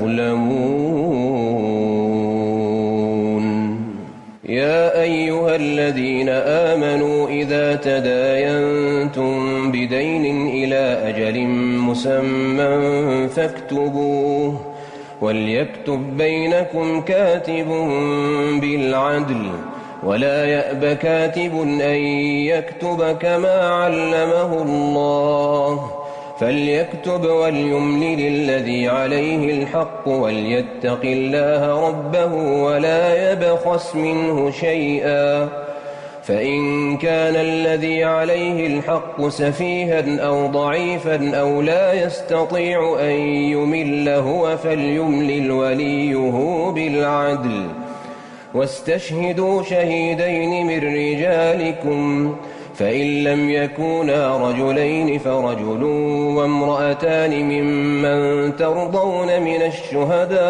يظلمون. يا أيها الذين آمنوا إذا تداينتم بدين إلى أجل مسمى فاكتبوه وليكتب بينكم كاتب بالعدل ولا يأب كاتب أن يكتب كما علمه الله فليكتب وليملل الذي عليه الحق وليتق الله ربه ولا يبخس منه شيئا فإن كان الذي عليه الحق سفيها أو ضعيفا أو لا يستطيع أن يمل هو فليملل وليه بالعدل واستشهدوا شهيدين من رجالكم فإن لم يكونا رجلين فرجل وامرأتان ممن ترضون من الشهداء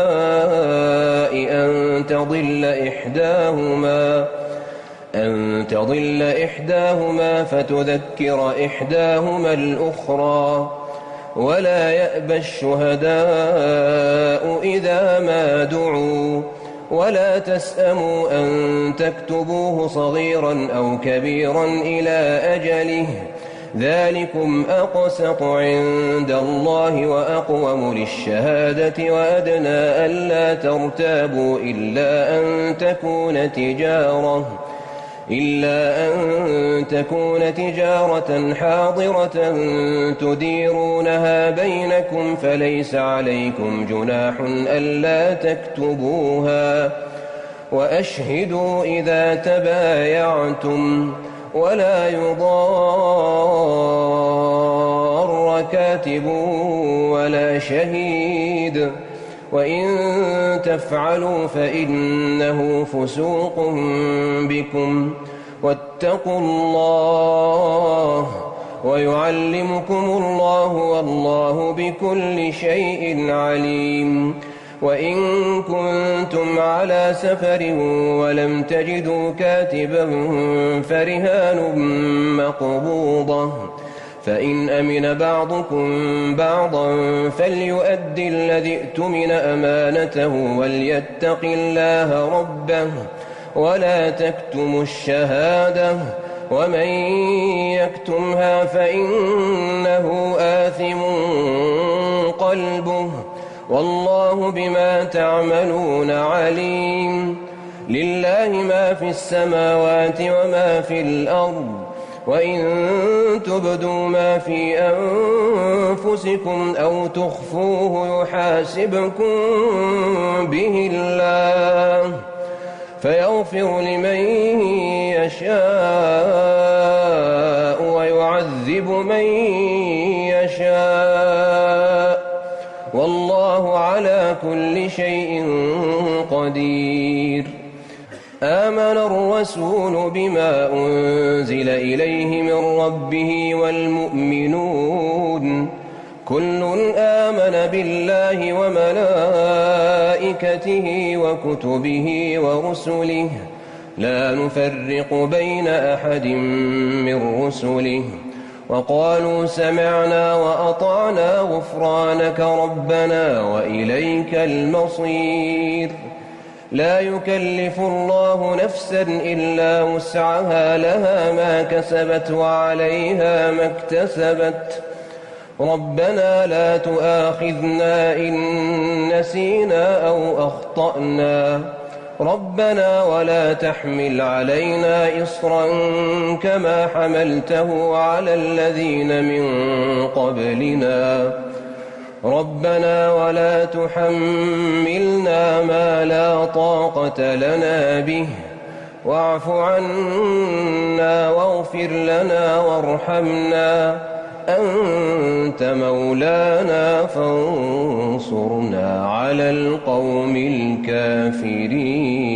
أن تضل إحداهما أن تضل إحداهما فتذكر إحداهما الأخرى ولا يأبى الشهداء إذا ما دعوا ولا تسأموا أن تكتبوه صغيرا أو كبيرا إلى أجله ذلكم أقسط عند الله وأقوم للشهادة وأدنى ألا ترتابوا إلا أن تكون تجارة إلا أن تكون تجارة حاضرة تديرونها بينكم فليس عليكم جناح ألا تكتبوها وأشهدوا إذا تبايعتم ولا يضار كاتب ولا شهيد وإن تفعلوا فإنه فسوق بكم واتقوا الله ويعلمكم الله والله بكل شيء عليم وإن كنتم على سفر ولم تجدوا كاتبا فرهان مقبوضة فإن أمن بعضكم بعضا فليؤد الذي اؤتمن أمانته وليتق الله ربه ولا تكتموا الشهادة ومن يكتمها فإنه آثم قلبه والله بما تعملون عليم لله ما في السماوات وما في الأرض وإن تبدوا ما في أنفسكم أو تخفوه يحاسبكم به الله فيغفر لمن يشاء ويعذب من يشاء والله على كل شيء قدير آمن الرسول بما أنزل إليه من ربه والمؤمنون كل آمن بالله وملائكته وكتبه ورسله لا نفرق بين أحد من رسله وقالوا سمعنا وأطعنا غفرانك ربنا وإليك المصير لا يكلف الله نفسا إلا وسعها لها ما كسبت وعليها ما اكتسبت ربنا لا تؤاخذنا إن نسينا أو أخطأنا ربنا ولا تحمل علينا إصرا كما حملته على الذين من قبلنا ربنا ولا تحملنا ما لا طاقة لنا به واعف عنا واغفر لنا وارحمنا أنت مولانا فانصرنا على القوم الكافرين